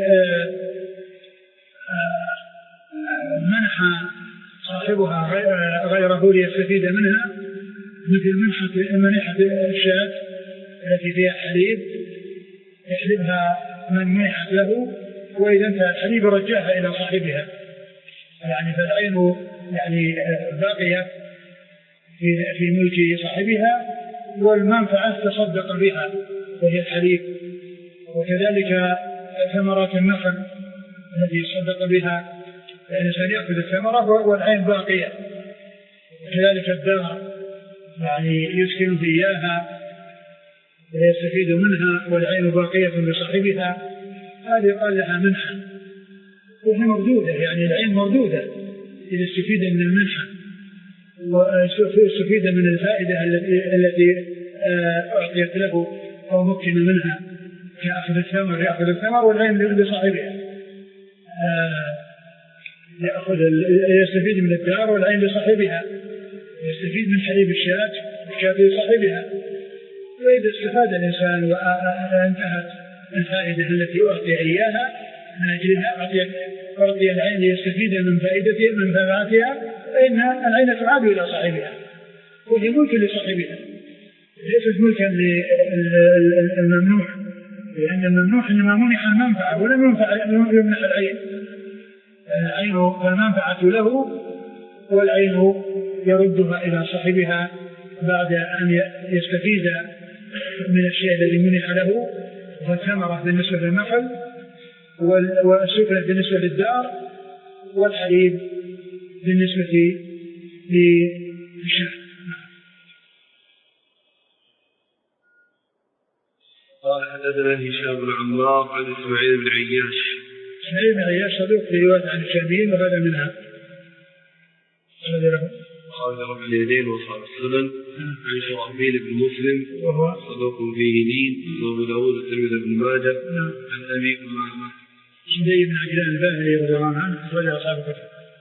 Speaker 2: منح صاحبها غيره ليستفيد منها، مثل منحة منحة الشاة التي فيها حليب يحلبها من منحت له، وإذا انتهى الحليب رجعها إلى صاحبها، يعني فالعين يعني باقية في في ملك صاحبها والمنفعة تصدق بها وهي الحليب. وكذلك ثمرات النخل التي يصدق بها الإنسان يأخذ الثمرة والعين باقية. وكذلك الدار يعني يسكن إياها ويستفيد منها والعين باقية لصاحبها، هذه قال لها منحة وهي مردودة، يعني العين مردودة إذا استفيد من المنحة واستفيد من الفائدة التي أعطيت له أو مكن منها كأخذ الثمر يأخذ الثمر والعين لصاحبها، يأخذ يستفيد من الدار والعين لصاحبها، يستفيد من حليب الشاة بشاة صاحبها. وإذا استفاد الإنسان وانتهت الفائدة التي أعطي إياها من أجلها أعطي العين ليستفيد من فائدتها من ثمراتها، فإن العين تعاد إلى صاحبها وهي ملك لصاحبها، ليست ملكا للممنوع، لأن الممنوع إنما منح المنفعة ولم يمنح العين. العين فالمنفعة له والعين يردها إلى صاحبها بعد أن يستفيد من الشيء الذي منح له، والثمرة بالنسبة للنخل والسكنة بالنسبة للدار والحليب بالنسبة للشاة.
Speaker 1: قال حدثنا هشام بن عمار عن إسماعيل بن عياش.
Speaker 2: إسماعيل بن عياش صدوق في رواية عن الشاميين وهذا منها.
Speaker 1: قال رب اليدين وصار السنن عن شرحبيل بن مسلم وهو صدوق فيه لين وابو داود والترمذي بن ماجه عن ابي امامه
Speaker 2: شدي بن عجلان الباهلي رضي الله عنه اخرج اصحاب الكتب.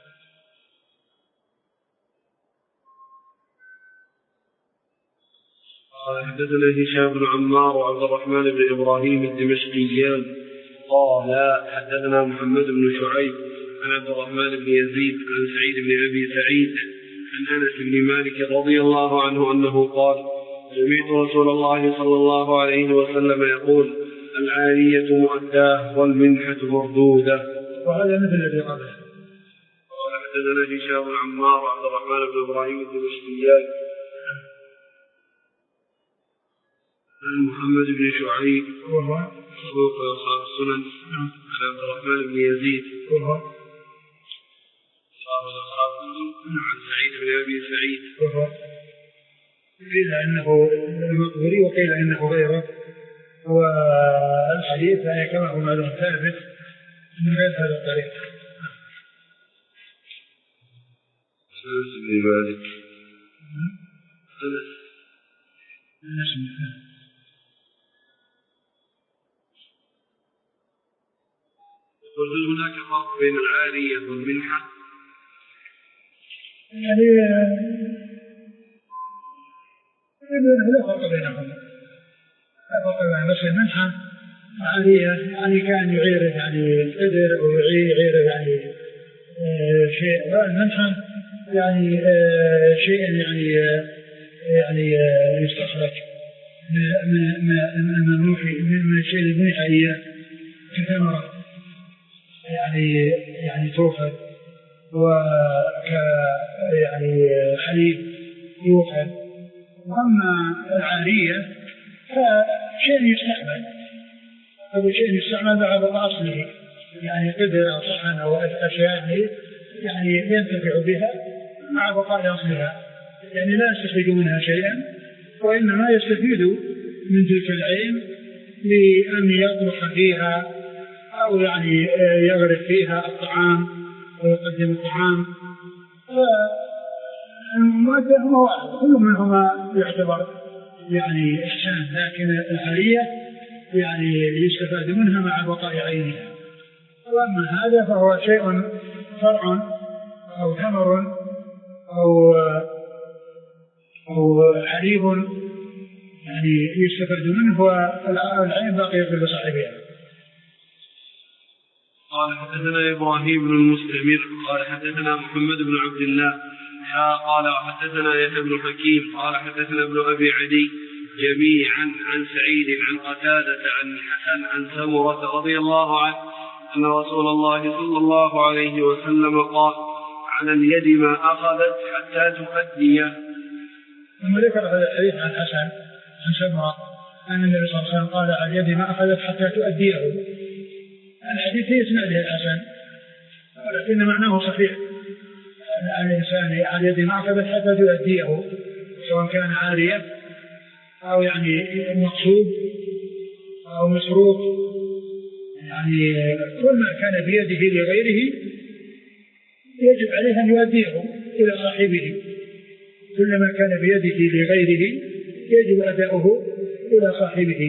Speaker 1: قال حدثنا هشام بن عمار وعبد الرحمن بن ابراهيم الدمشقيان قال حدثنا محمد بن شعيب عن عبد الرحمن بن يزيد عن سعيد بن ابي سعيد عن أنس بن مالك رضي الله عنه أنه قال سمعت رسول الله صلى الله عليه وسلم يقول العارية مؤداة والمنحة مردودة.
Speaker 2: وهذا مثل الذي قبله.
Speaker 1: قال حدثنا هشام بن عمار وعبد الرحمن بن إبراهيم الدمشقيان عن محمد بن شعيب
Speaker 2: وهو
Speaker 1: صدوق أصحاب السنن عن عبد الرحمن بن يزيد
Speaker 2: وهو
Speaker 1: عن سعيد بن أبي سعيد
Speaker 2: قيل إنه المقبري وقيل إنه غيره، والحديث كما هو معلوم ثابت من غير هذا الطريق.
Speaker 1: أنس بن مالك
Speaker 2: أنس بن مالك
Speaker 1: يقول هناك فرق بين العارية والمنحة؟
Speaker 2: يعني لا فرق بينهم، لا فرق بينهم، بس المنحة عارية يعني كان يعيره يعني القدر أو يعيره يعني آه شيء، والمنحة يعني آه شيء يعني آه يعني آه يستخرج من الممنوح من الشيء اللي منح إياه كثمرة يعني يعني توفر وك يعني حليب يوحد. أما العارية فشيء يستعمل، هذا شيء يستعمل بعد أصله يعني قدر أو صحن أو أشياء يعني ينتفع بها مع بقاء أصلها، يعني لا يستفيد منها شيئا وإنما يستفيد من تلك العين لأن يطرح فيها أو يعني يغرف فيها الطعام ويقدم الطعام. فالمؤدى هو واحد، كل منهما يعتبر يعني إحسان، لكن العارية يعني يستفاد منها مع بقاء عينها. وأما هذا فهو شيء فرع أو ثمر أو أو حليب يعني يستفاد منه والعين باقية لصاحبها.
Speaker 1: قال حدثنا إبراهيم بن المستمر قال حدثنا محمد بن عبد الله قال حدثنا يحيى بن حكيم قال حدثنا ابن أبي عدي جميعا عن سعيد عن قتادة عن الحسن عن سمرة رضي الله عنه أن رسول الله صلى الله عليه وسلم قال على اليد ما أخذت حتى تؤديه.
Speaker 2: ثم ذكر هذا الحديث عن الحسن عن سمرة أن النبي صلى الله عليه وسلم قال على اليد ما أخذت حتى تؤديه. الحديث يسنده الحسن ولكن معناه صحيح، أن الإنسان على يد ما أخذت حتى تؤديه، سواء كان عارية أو يعني مقصود أو مسروق، يعني كل ما كان بيده لغيره يجب عليه أن يؤديه إلى صاحبه، كل ما كان بيده لغيره يجب أداؤه إلى صاحبه.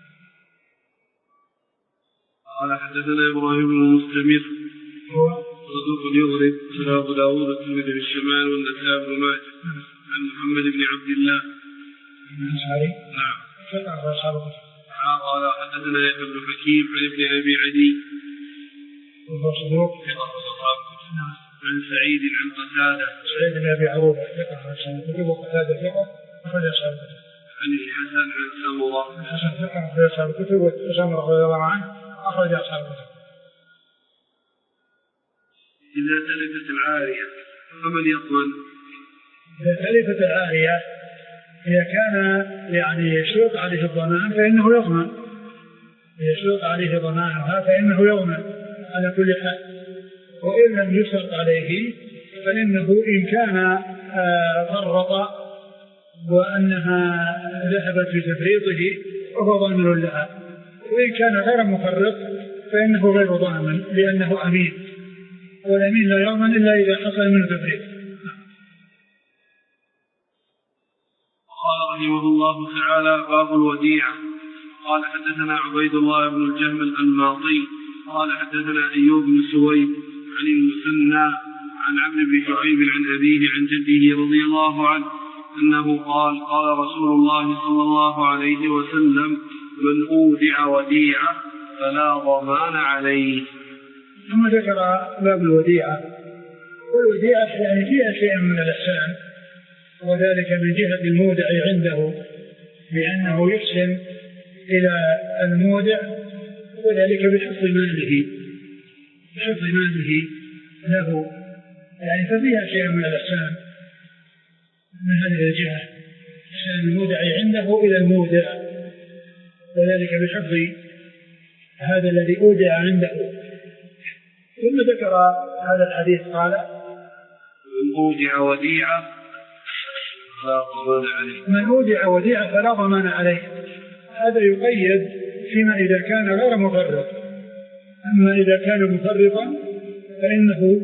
Speaker 1: قال حدثنا إبراهيم بن المستمر صدوق يغرب سنة أبو داود والترمذي بالشمال والنسائي بن ماجه عن محمد بن عبد الله
Speaker 2: الأشعري.
Speaker 1: نعم.
Speaker 2: ثقة أصحاب الكتب.
Speaker 1: قال حدثنا يحيى بن حكيم عن ابن أبي عدي
Speaker 2: وهو صدوق
Speaker 1: ثقة أصحاب الكتب. عن سعيد عن قتادة
Speaker 2: سعيد بن أبي عروبة ثقة أصحاب الكتب وقتادة ثقة أخرج أصحاب الكتب.
Speaker 1: عن الحسن عن سمرة
Speaker 2: الحسن ثقة أخرج أصحاب الكتب وسمرة رضي الله عنه أخرج أصحاب الكتب.
Speaker 1: إذا تلفت العارية فمن يضمن؟
Speaker 2: إذا تلفت العارية إذا كان يعني يشرط عليه الضمان فإنه يضمن، يشرط عليه ضمانها فإنه يضمن على كل حال. وإن لم يشرط عليه فإنه إن كان فرط وأنها ذهبت بتفريطه فهو ضامن لها، وإن كان غير مفرط فإنه غير ضامن لأنه أمين، والأمين لا يضمن إلا إذا حصل منه تفريط.
Speaker 1: قال رحمه الله تعالى باب الوديعة. قال حدثنا عبيد الله بن الجهم الأنماطي قال حدثنا أيوب بن سويد عن المثنى عن عمرو بن شعيب عن أبيه عن جده رضي الله عنه أنه قال قال رسول الله صلى الله عليه وسلم من أودع وديعة فلا ضمان عليه.
Speaker 2: ثم ذكر باب الوديعة. والوديعة يعني فيها شيء من الإحسان، وذلك من جهة المودع عنده بأنه يحسن إلى المودع، وذلك بحفظ ماله بحفظ ماله له، يعني ففيها شيء من الإحسان من هذه الجهة، إحسان المودع عنده إلى المودع، وذلك بحفظ هذا الذي أودع عنده. ثم ذكر هذا الحديث قال
Speaker 1: من أودع وديعة فلا ضمان عليه.
Speaker 2: من أودع وديعة فلا ضمان عليه، هذا يقيد فيما إذا كان غير مفرط. أما إذا كان مفرطا فإنه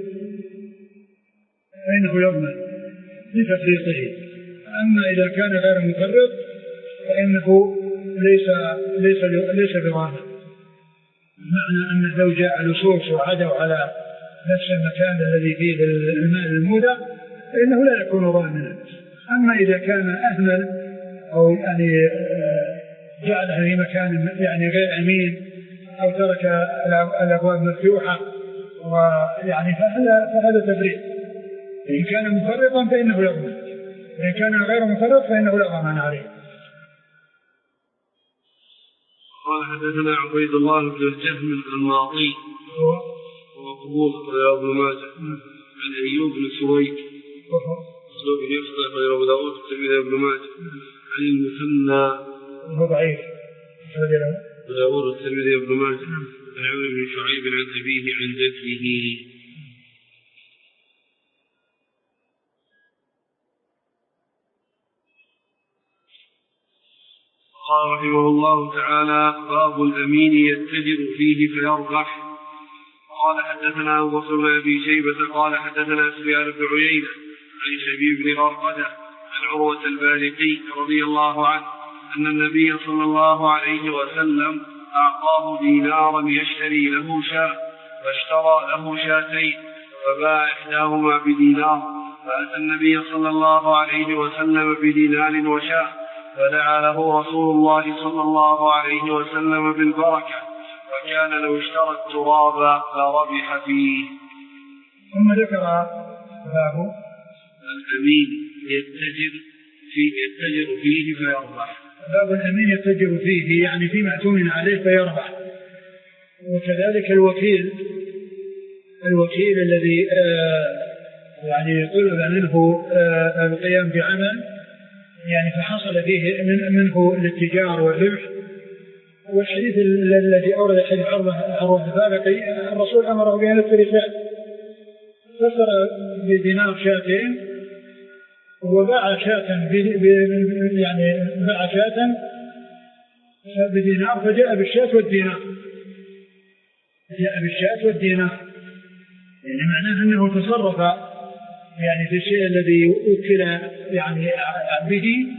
Speaker 2: فإنه يضمن لتفريطه، أما إذا كان غير مفرط فإنه ليس ليس ليس بضامن. معنى أن لو جاء لصوص وعدوا على نفس المكان الذي فيه المال المودع فإنه لا يكون ضامنا. أما إذا كان أهمل أو يعني جعله في مكان يعني غير أمين أو ترك الأبواب مفتوحة ويعني فهذا فهذا تفريط. إن كان مفرطا فإنه يضمن، وإن كان غير مفرط فإنه لا ضمان عليه.
Speaker 1: قال حدثنا عبيد الله بن الجهم الأنماطي وقبول رياض بن ماجه عن أيوب بن سويد صدوق يخطئ غير أبو داود والترمذي بن ماجه عن المثنى
Speaker 2: وهو ضعيف
Speaker 1: أبو داود والترمذي بن ماجه عن عمرو بن شعيب عن أبيه عن جده. قال رحمه الله تعالى باب الأمين يتجر فيه فيربح. قال حدثنا أبو بكر بن أبي شيبة قال حدثنا سفيان بن عيينة عن شبيب بن غرقدة عن عروة البارقي رضي الله عنه أن النبي صلى الله عليه وسلم أعطاه دينارا يشتري له شاة، فاشترى له شاتين فباع إحداهما بدينار، فأتى النبي صلى الله عليه وسلم بدينار وشاة، فدعا له رسول الله صلى الله عليه وسلم بالبركة، وكان لو اشترى التراب لربح فيه.
Speaker 2: ثم ذكر باب
Speaker 1: الأمين يتجر فيه يتجر فيه فيربح.
Speaker 2: باب الأمين يتجر فيه يعني في مأتون عليه فيربح. وكذلك الوكيل الوكيل الذي آه يعني طلب منه آه القيام بعمل يعني فحصل فيه من منه الاتجار والربح. والحديث الذي أورد حديث عروة البارقي الرسول أمره بأن يشتري شاة، فاشترى بدينار شاتين وباع شاة يعني باع شاة بدينار، فجاء بالشاة والدينار جاء بالشاة والدينار يعني معناه أنه تصرف يعني في الشيء الذي وكل يعني به،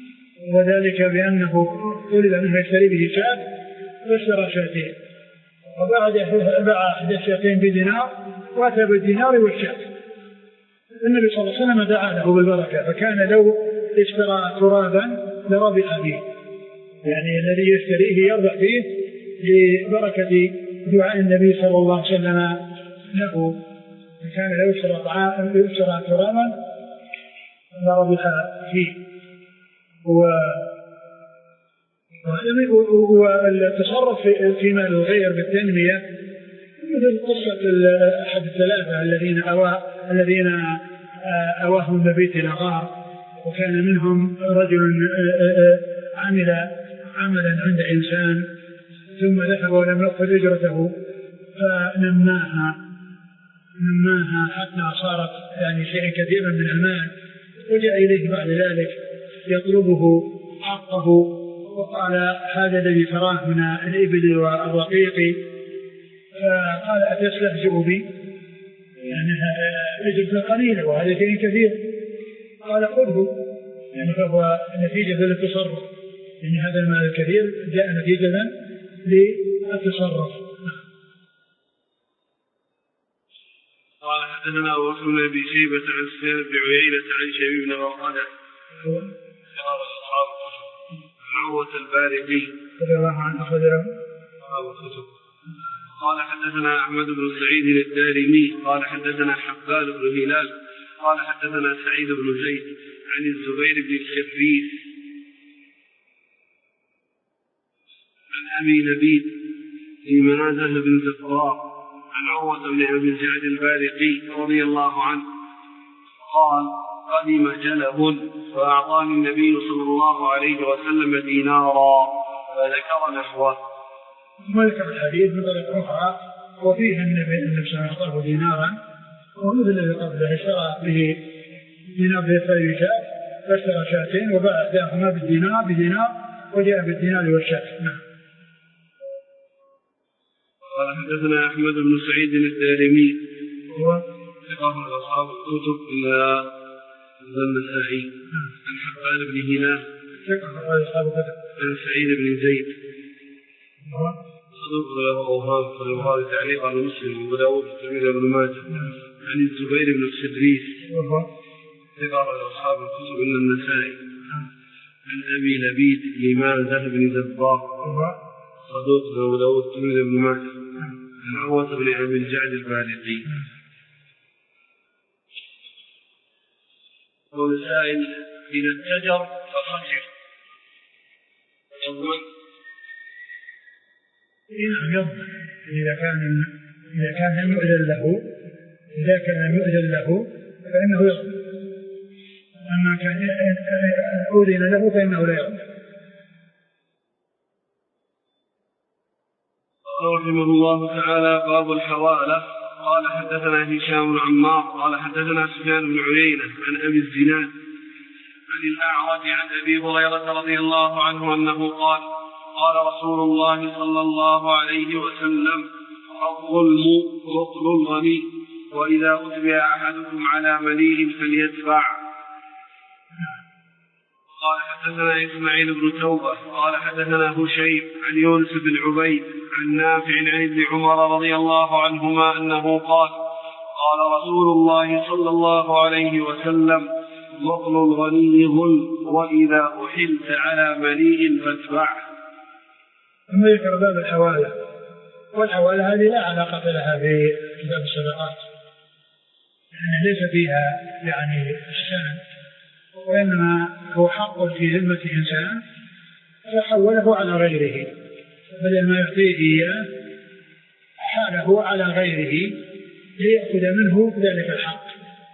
Speaker 2: وذلك بأنه طلب منه يشتري به شاة فاشترى شاتين، وباع إحدى الشاتين بدينار وأتى بالدينار والشاة. النبي صلى الله عليه وسلم دعا له بالبركة، فكان لو اشترى ترابا لربح فيه، يعني الذي يشتريه يربح فيه لبركة دعاء النبي صلى الله عليه وسلم له. فكان لو اشترى ترابا لربح فيه. والتصرف في مال الغير بالتنمية مثل قصة أحد الثلاثة الذين أوى الذين أواهم المبيت إلى غار، وكان منهم رجل عمل عملا عند إنسان ثم ذهب ولم يأخذ أجرته فنماها نماها حتى صارت يعني شيء كثيرا من المال، وجاء إليه بعد ذلك يطلبه حقه، وقال هذا الذي تراه من الإبل والرقيق، فقال أتستهزئ بي؟ يعني أجرة قليلة وهذا شيء كثير. قال خذه، يعني فهو نتيجة للتصرف، يعني هذا المال الكثير جاء نتيجة للتصرف.
Speaker 1: قال حدثنا أبو بكر بن أبي شيبة عن سفيان بن عيينة عن شبيب بن مرقدة قال أصحاب عروة البارقي
Speaker 2: رضي الله عنه أخذ له
Speaker 1: قال حدثنا أحمد بن سعيد الدارمي قال حدثنا حبان بن هلال قال حدثنا سعيد بن زيد عن الزبير بن الخريف عن أبي لبيد في منازل بن زفراء عن عروة بن أبي الجعد البارقي رضي الله عنه قال قدم جلب فأعطاني النبي صلى الله عليه وسلم دينارا فذكر نحوه.
Speaker 2: ثم ذكر الحديث بطريقة أخرى وفيه النبي صلى الله عليه وسلم أعطاه دينارا ومثل الذي قبله اشترى به دينار بثلاث شاة فاشترى شاتين وباع إحداهما بالدينار بدينار وجاء بالدينار والشاة. نعم.
Speaker 1: قال حدثنا أحمد بن سعيد الدارمي
Speaker 2: هو
Speaker 1: ثقة من أصحاب الكتب إلا النسائي عن حبان بن هلال
Speaker 2: ثقة من أصحاب الكتب
Speaker 1: عن سعيد بن زيد صدوق له أوهام في البخاري تعليقا مسلم وأبو داود والترمذي وابن ماجه عن الزبير بن الخريف ثقة من أصحاب الكتب إلا النسائي عن أبي لبيد لمازة بن زبار صدوق له أبو داود والترمذي وابن ماجه عن عروة بن أبي الجعد البارقي. والسائل إذا اتجر فخسر يضمن؟
Speaker 2: يضمن إذا كان إذا كان لم يؤذن له إذا كان لم يؤذن له فإنه يضمن، أما كان أذن له فإنه لا يضمن.
Speaker 1: رحمه الله تعالى باب الحوالة. قال حدثنا هشام بن عمار قال حدثنا سفيان بن عيينة عن أبي الزناد عن الأعرج عن أبي هريرة رضي الله عنه أنه قال قال رسول الله صلى الله عليه وسلم الظلم بطل الغني وإذا أتبع أحدكم على مليء فليتبع. قال حدثنا إسماعيل بن توبة قال حدثنا هشيم عن يونس بن عبيد عن نافع عن ابن عمر رضي الله عنهما أنه قال قال رسول الله صلى الله عليه وسلم بطل الغني ظلم وإذا أحلت على مليء فاتبعه.
Speaker 2: ثم يذكر باب الحوالة، والحوالة هذه لا علاقة لها في كتاب الصدقات، يعني ليس فيها يعني الشان، وإنما هو حق في ذمة إنسان فحوله على غيره، بدل ما يعطيه إياه حاله على غيره ليأخذ منه ذلك الحق.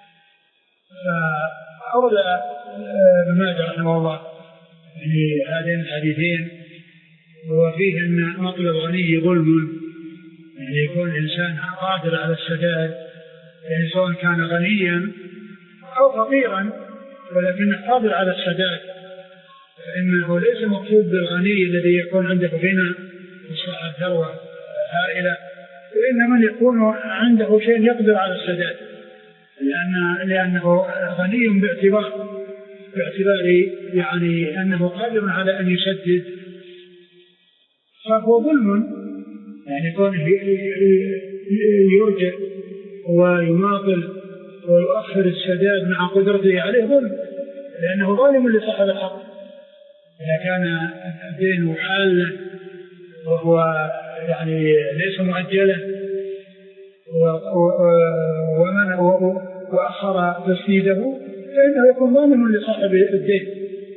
Speaker 2: فأورد ابن ماجه رحمه الله في هذين الحديثين وفيه أن مطل الغني ظلم، يعني يكون الإنسان قادر على السداد، يعني سواء كان غنيا أو فقيرا ولكن قادر على السداد، فإنه ليس مقصود بالغني الذي يكون عنده غنى وصاحب ثروة هائلة، وإن من يكون عنده شيء يقدر على السداد، لأن لأنه غني باعتبار باعتبار يعني أنه قادر على أن يسدد، فهو ظلم يعني كونه يرجع ويماطل ويؤخر السداد مع قدرته عليه ظلم، لأنه ظالم لصاحب الحق. إذا كان الدين حالا وهو يعني ليس مؤجلا ومن وأخر تسديده فإنه يكون ظالم لصاحب الدين،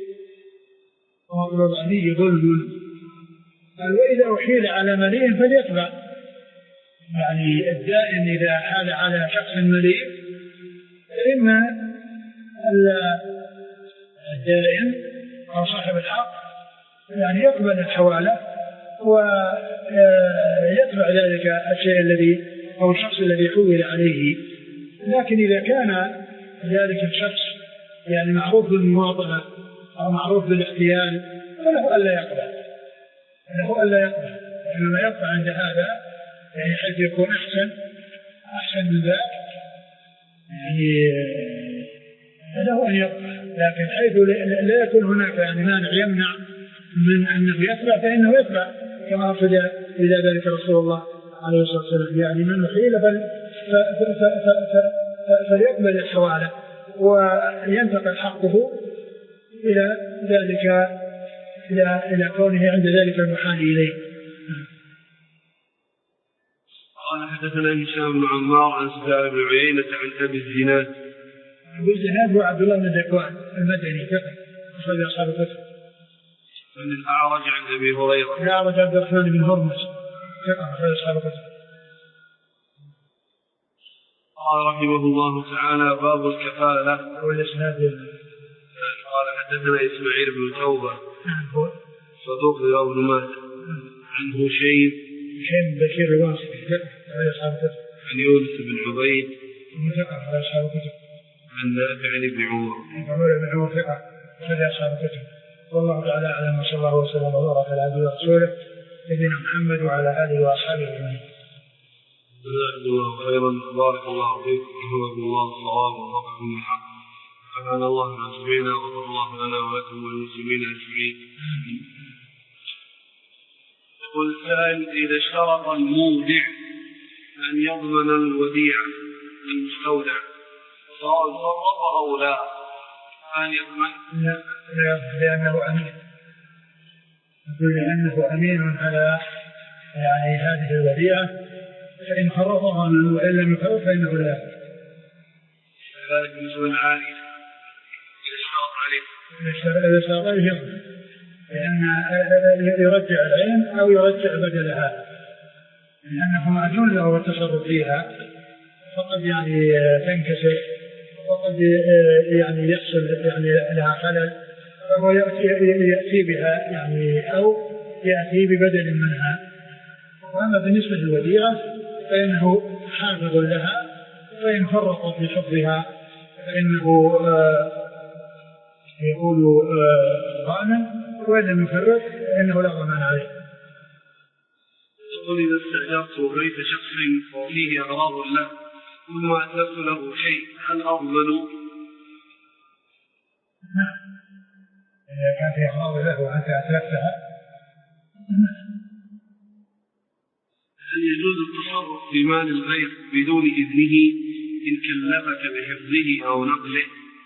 Speaker 2: وهو الغني ظلم. قال وإذا أحيل على مليء فليتبع، يعني الدائن إذا حال على شخص مليء فإن الدائن أو صاحب الحق يعني يقبل الحوالة ويتبع ذلك الشيء الذي أو الشخص الذي حول عليه. لكن إذا كان ذلك الشخص يعني معروف بالمواطنة أو معروف بالاحتيال فله ألا يقبل، له ألا يقبل، إنما يبقى عند هذا يعني حيث يكون أحسن أحسن من ذلك يعني له أن يبقى. لكن حيث لا يكون هناك يعني مانع يمنع من أنه يتبع فإنه يتبع، كما أرشد إلى ذلك رسول الله عليه الصلاة والسلام. يعني من حيل فليقبل الحوالة وينتقل حقه إلى ذلك إلى إلى كونه عند ذلك المحال إليه.
Speaker 1: قال حدثنا هشام بن عمار عن سفيان بن عيينة عن أبي الزناد.
Speaker 2: أبي الزناد هو عبد الله بن ذكوان المدني ثقة أخرج أصحاب الكتب.
Speaker 1: عن الأعرج عن أبي هريرة.
Speaker 2: الأعرج عبد الرحمن بن هرمز ثقة أخرج أصحاب الكتب.
Speaker 1: قال رحمه الله تعالى باب الكفالة
Speaker 2: والإسناد.
Speaker 1: قال حدثنا إسماعيل بن توبة صدوق رواه ابن ماجه عن هشيم
Speaker 2: هشيم بشير الواسطي على أصحاب الكتب.
Speaker 1: عن يونس بن عبيد
Speaker 2: ثقة على أصحاب الكتب.
Speaker 1: عن نافع عن ابن عمر
Speaker 2: عمر بن عمر ثقة على أصحاب الكتب. والله تعالى أعلم وصلى الله وسلم وبارك على عبده ورسوله نبينا محمد وعلى آله وأصحابه أجمعين.
Speaker 1: جزاكم الله خيرا بارك الله فيك وجزاكم الله الصواب ووفقكم الحق. سبحان الله ما سمعنا وغفر الله لنا ولكم وللمسلمين اجمعين. يقول السائل اذا اشترط المودع ان يضمن الوديعه المستودع سواء فرط او لا ان يضمن؟
Speaker 2: لا لانه امين، يقول لانه امين على يعني هذه الوديعه، فان فرطها وان لم يفرط فانه لا يفرط.
Speaker 1: كذلك بالنسبه للعائله
Speaker 2: إذا اشترط عليه يضمن، لأن يرجع العين أو يرجع بدلها، لأنه مأذون له التصرف فيها، فقد يعني تنكسر وقد يعني يحصل يعني لها خلل، فهو يأتي بها يعني أو يأتي ببدل منها. وأما بالنسبة للوديعة فإنه حافظ لها، فإن فرط في حفظها فإنه يقول ضامن، وإن لم يفرط فإنه لا ضمان عليه.
Speaker 1: يقول إذا استأجرت بيت شخص فيه أغراض له ثم أتلفت له شيء هل أضمن؟
Speaker 2: نعم، إذا كان في أغراض له وأنت أتلفتها.
Speaker 1: هل يجوز التصرف في مال الغير بدون إذنه إن كلفك بحفظه أو نقله؟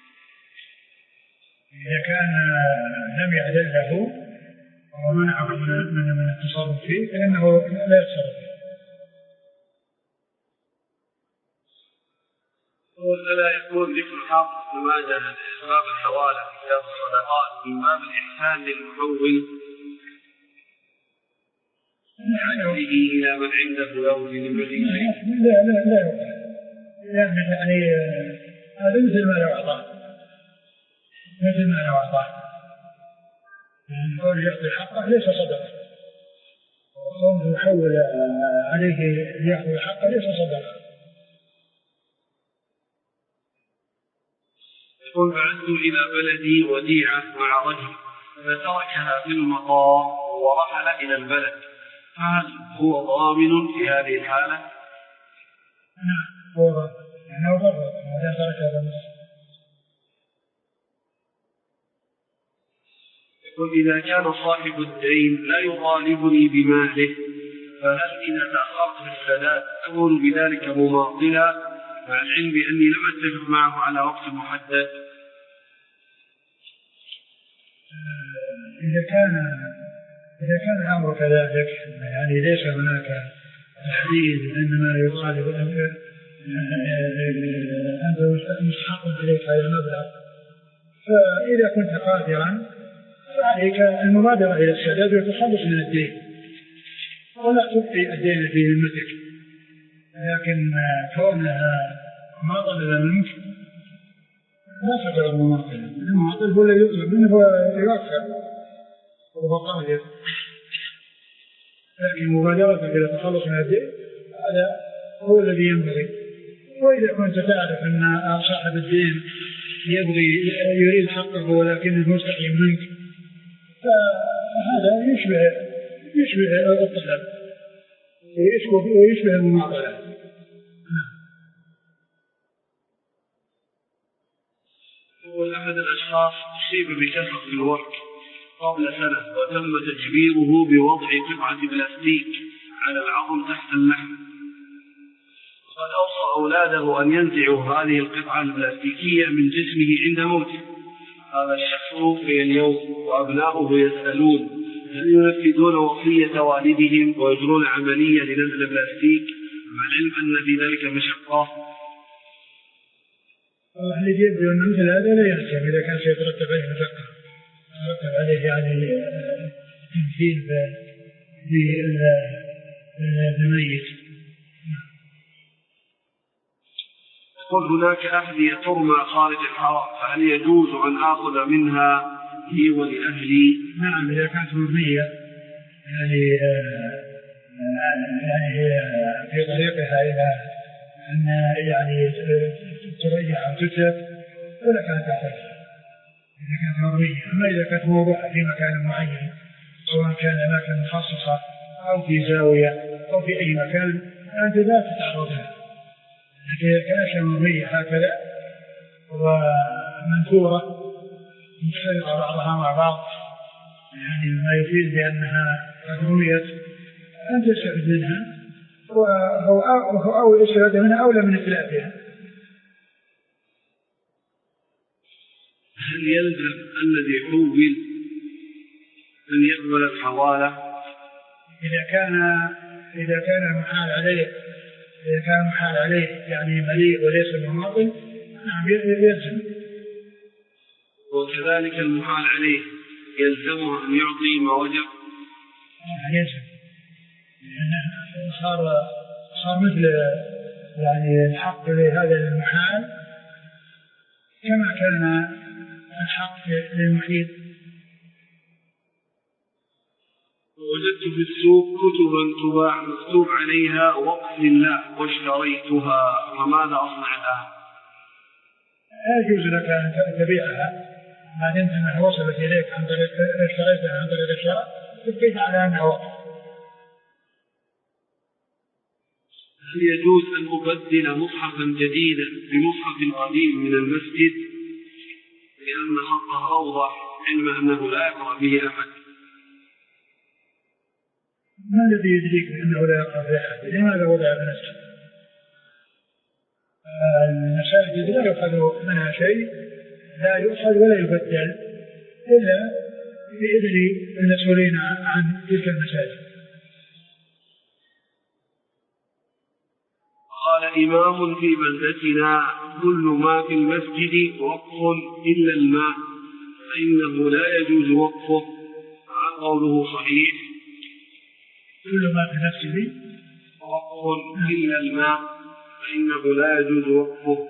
Speaker 2: إذا كان لم يأذن له ومنعه من من التصرف فيه فإنه لا يتصرف فيه.
Speaker 1: ولا يكون ذكر حافظ ابن ماجه باب الحوالة في كتاب الصدقات من باب الإحسان للمحول به إلى من عنده له للمدين؟
Speaker 2: لا لا لا يعني يعني هذا مثل ما لو أعطاه مثل ما لو أعطاه يعني قول يعطي حقه ليس صدقة، وقوله يحول عليه ليأخذ حقه ليس صدقة.
Speaker 1: يقول بعثت إلى بلدي وديعة مع رجل فتركها في المطار ورحل إلى البلد، هل هو ضامن في هذه الحالة؟
Speaker 2: نعم هو ضامن، يعني هو ضامن إذا تركها في المطار.
Speaker 1: يقول إذا كان صاحب الدين لا يطالبني بماله فهل إذا تأخرت في السداد أكون بذلك مماطلا مع العلم بأني لم أتفق معه على وقت محدد؟
Speaker 2: إذا كان إذا كان الأمر كذلك يعني ليس هناك تحديد إنما يطالب أنت مستحق إليك هذا المبلغ، فإذا كنت قادرا فعليك المبادرة إلى السداد والتخلص من الدين ولا تبقي الدين في ذمتك. لكن كونها ما طلب منك لا تعتبر مماطلة. المماطل هو الذي يطلب منه ويوفر وهو قادر، لكن مبادرة إلى التخلص من الدين هذا هو الذي ينبغي. وإذا كنت تعرف أن صاحب الدين يبغي يريد حقه ولكنه مستحي منك فهذا يشبه يشبه الطلب ويشبه المماطلة.
Speaker 1: يقول أحد الأشخاص أصيب بكسر في الورك قبل سنة وتم تجبيره بوضع قطعة بلاستيك على العظم تحت اللحم، وقد أوصى أولاده أن ينزعوا هذه القطعة البلاستيكية من جسمه عند موته. هذا الشخص في اليوم وأبناؤه يسألون هل ينفذون وصية والدهم ويجرون عملية لنزع البلاستيك مع العلم أن في ذلك مشقة؟
Speaker 2: أهل يجب أن مثل هذا لا يلزم إذا كان سيترتب عليه مشقة، يترتب عليه يعني تمثيل بالميت.
Speaker 1: يقول هناك أحذية ترمى خارج الحرم، فهل يجوز أن آخذ منها لي ولأهلي؟
Speaker 2: نعم إذا كانت مرمية يعني يعني في طريقها إلى أن يعني تريح أو تتلف ولا كانت تحتاج إذا كانت مرمية. أما إذا كانت موضوعة في مكان معين سواء كان أماكن مخصصة أو في زاوية أو في أي مكان أنت لا تتعرض لها. لكن إذا كانت مرمية هكذا ومنثورة مختلطة بعضها مع بعض يعني ما يفيد بأنها رميت أن تستفيد منها وهو أول استفادة منها أولى من اختلافها.
Speaker 1: هل يلزم الذي حول أن يقبل الحوالة؟
Speaker 2: إذا كان إذا كان المحال عليه إذا كان المحال عليه يعني مليء وليس مماطل نعم يلزم.
Speaker 1: وكذلك المحال عليه يلزمه أن يعطي ما وجب؟
Speaker 2: يلزم، لأنه صار صار مثل يعني الحق لهذا المحال كما كان الحق للمحيط.
Speaker 1: وجدت في السوق كتبا تباع مكتوب عليها وقف لله واشتريتها، فماذا أصنع الآن؟
Speaker 2: لا يجوز لك أن تبيعها ما دمت أنها وصلت إليك عن طريق اشتريتها عن طريق الشراء تبقيت على أنها وقف.
Speaker 1: هل يجوز أن أبدل مصحفا جديدا بمصحف قديم من المسجد لأن خطه أوضح علم أنه لا يقرأ به أحد؟
Speaker 2: ما الذي يدريك أنه لا يقرأ به أحد؟ لماذا وضع بنفسه؟ المساجد لا يؤخذ منها شيء، لا يؤخذ ولا يبدل إلا بإذن المسؤولين عن تلك المساجد.
Speaker 1: قال إمام في بلدتنا كل ما في المسجد وقف إلا الماء فإنه لا يجوز وقفه، عن قوله صحيح؟
Speaker 2: كل ما في المسجد
Speaker 1: وقف إلا الماء فإنه لا يجوز وقفه.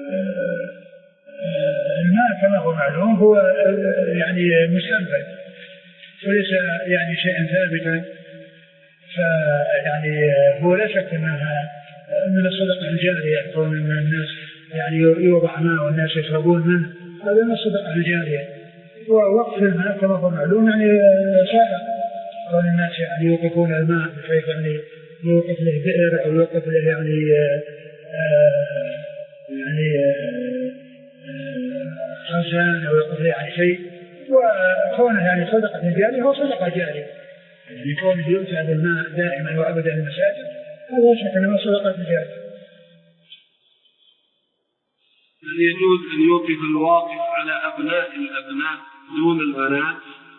Speaker 2: الماء كما هو معلوم هو يعني مستنفذ وليس يعني شيئا ثابتا، فيعني هو لا شك أنها من الصدقة الجارية كون أن الناس يعني يوضع ماء والناس يشربون منه، هذا من الصدقة الجارية. ووقف الماء كما هو معلوم يعني سائر كون الناس يعني يوقفون الماء بحيث يعني يوقف له بئر أو يوقف له يعني آه يعني خزان أو يوقف له يعني شيء، وكونه يعني صدقة جارية هو صدقة جارية يكون يؤتى بالماء دائما وأبدا المساجد، هذا لا شك أنه صدقة جارية.
Speaker 1: هل يجوز أن يوقف الواقف على أبناء الأبناء دون البنات؟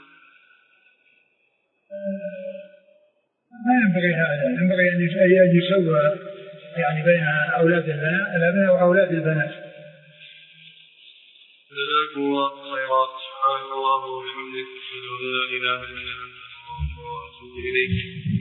Speaker 2: ما ينبغي هذا، ينبغي أن يسوى يعني بين أولاد الأبناء وأولاد البنات.
Speaker 1: جزاكم الله خيرا. سبحانك اللهم وبحمدك أشهد أن لا إله إلا أنت أستغفرك وأتوب إليك.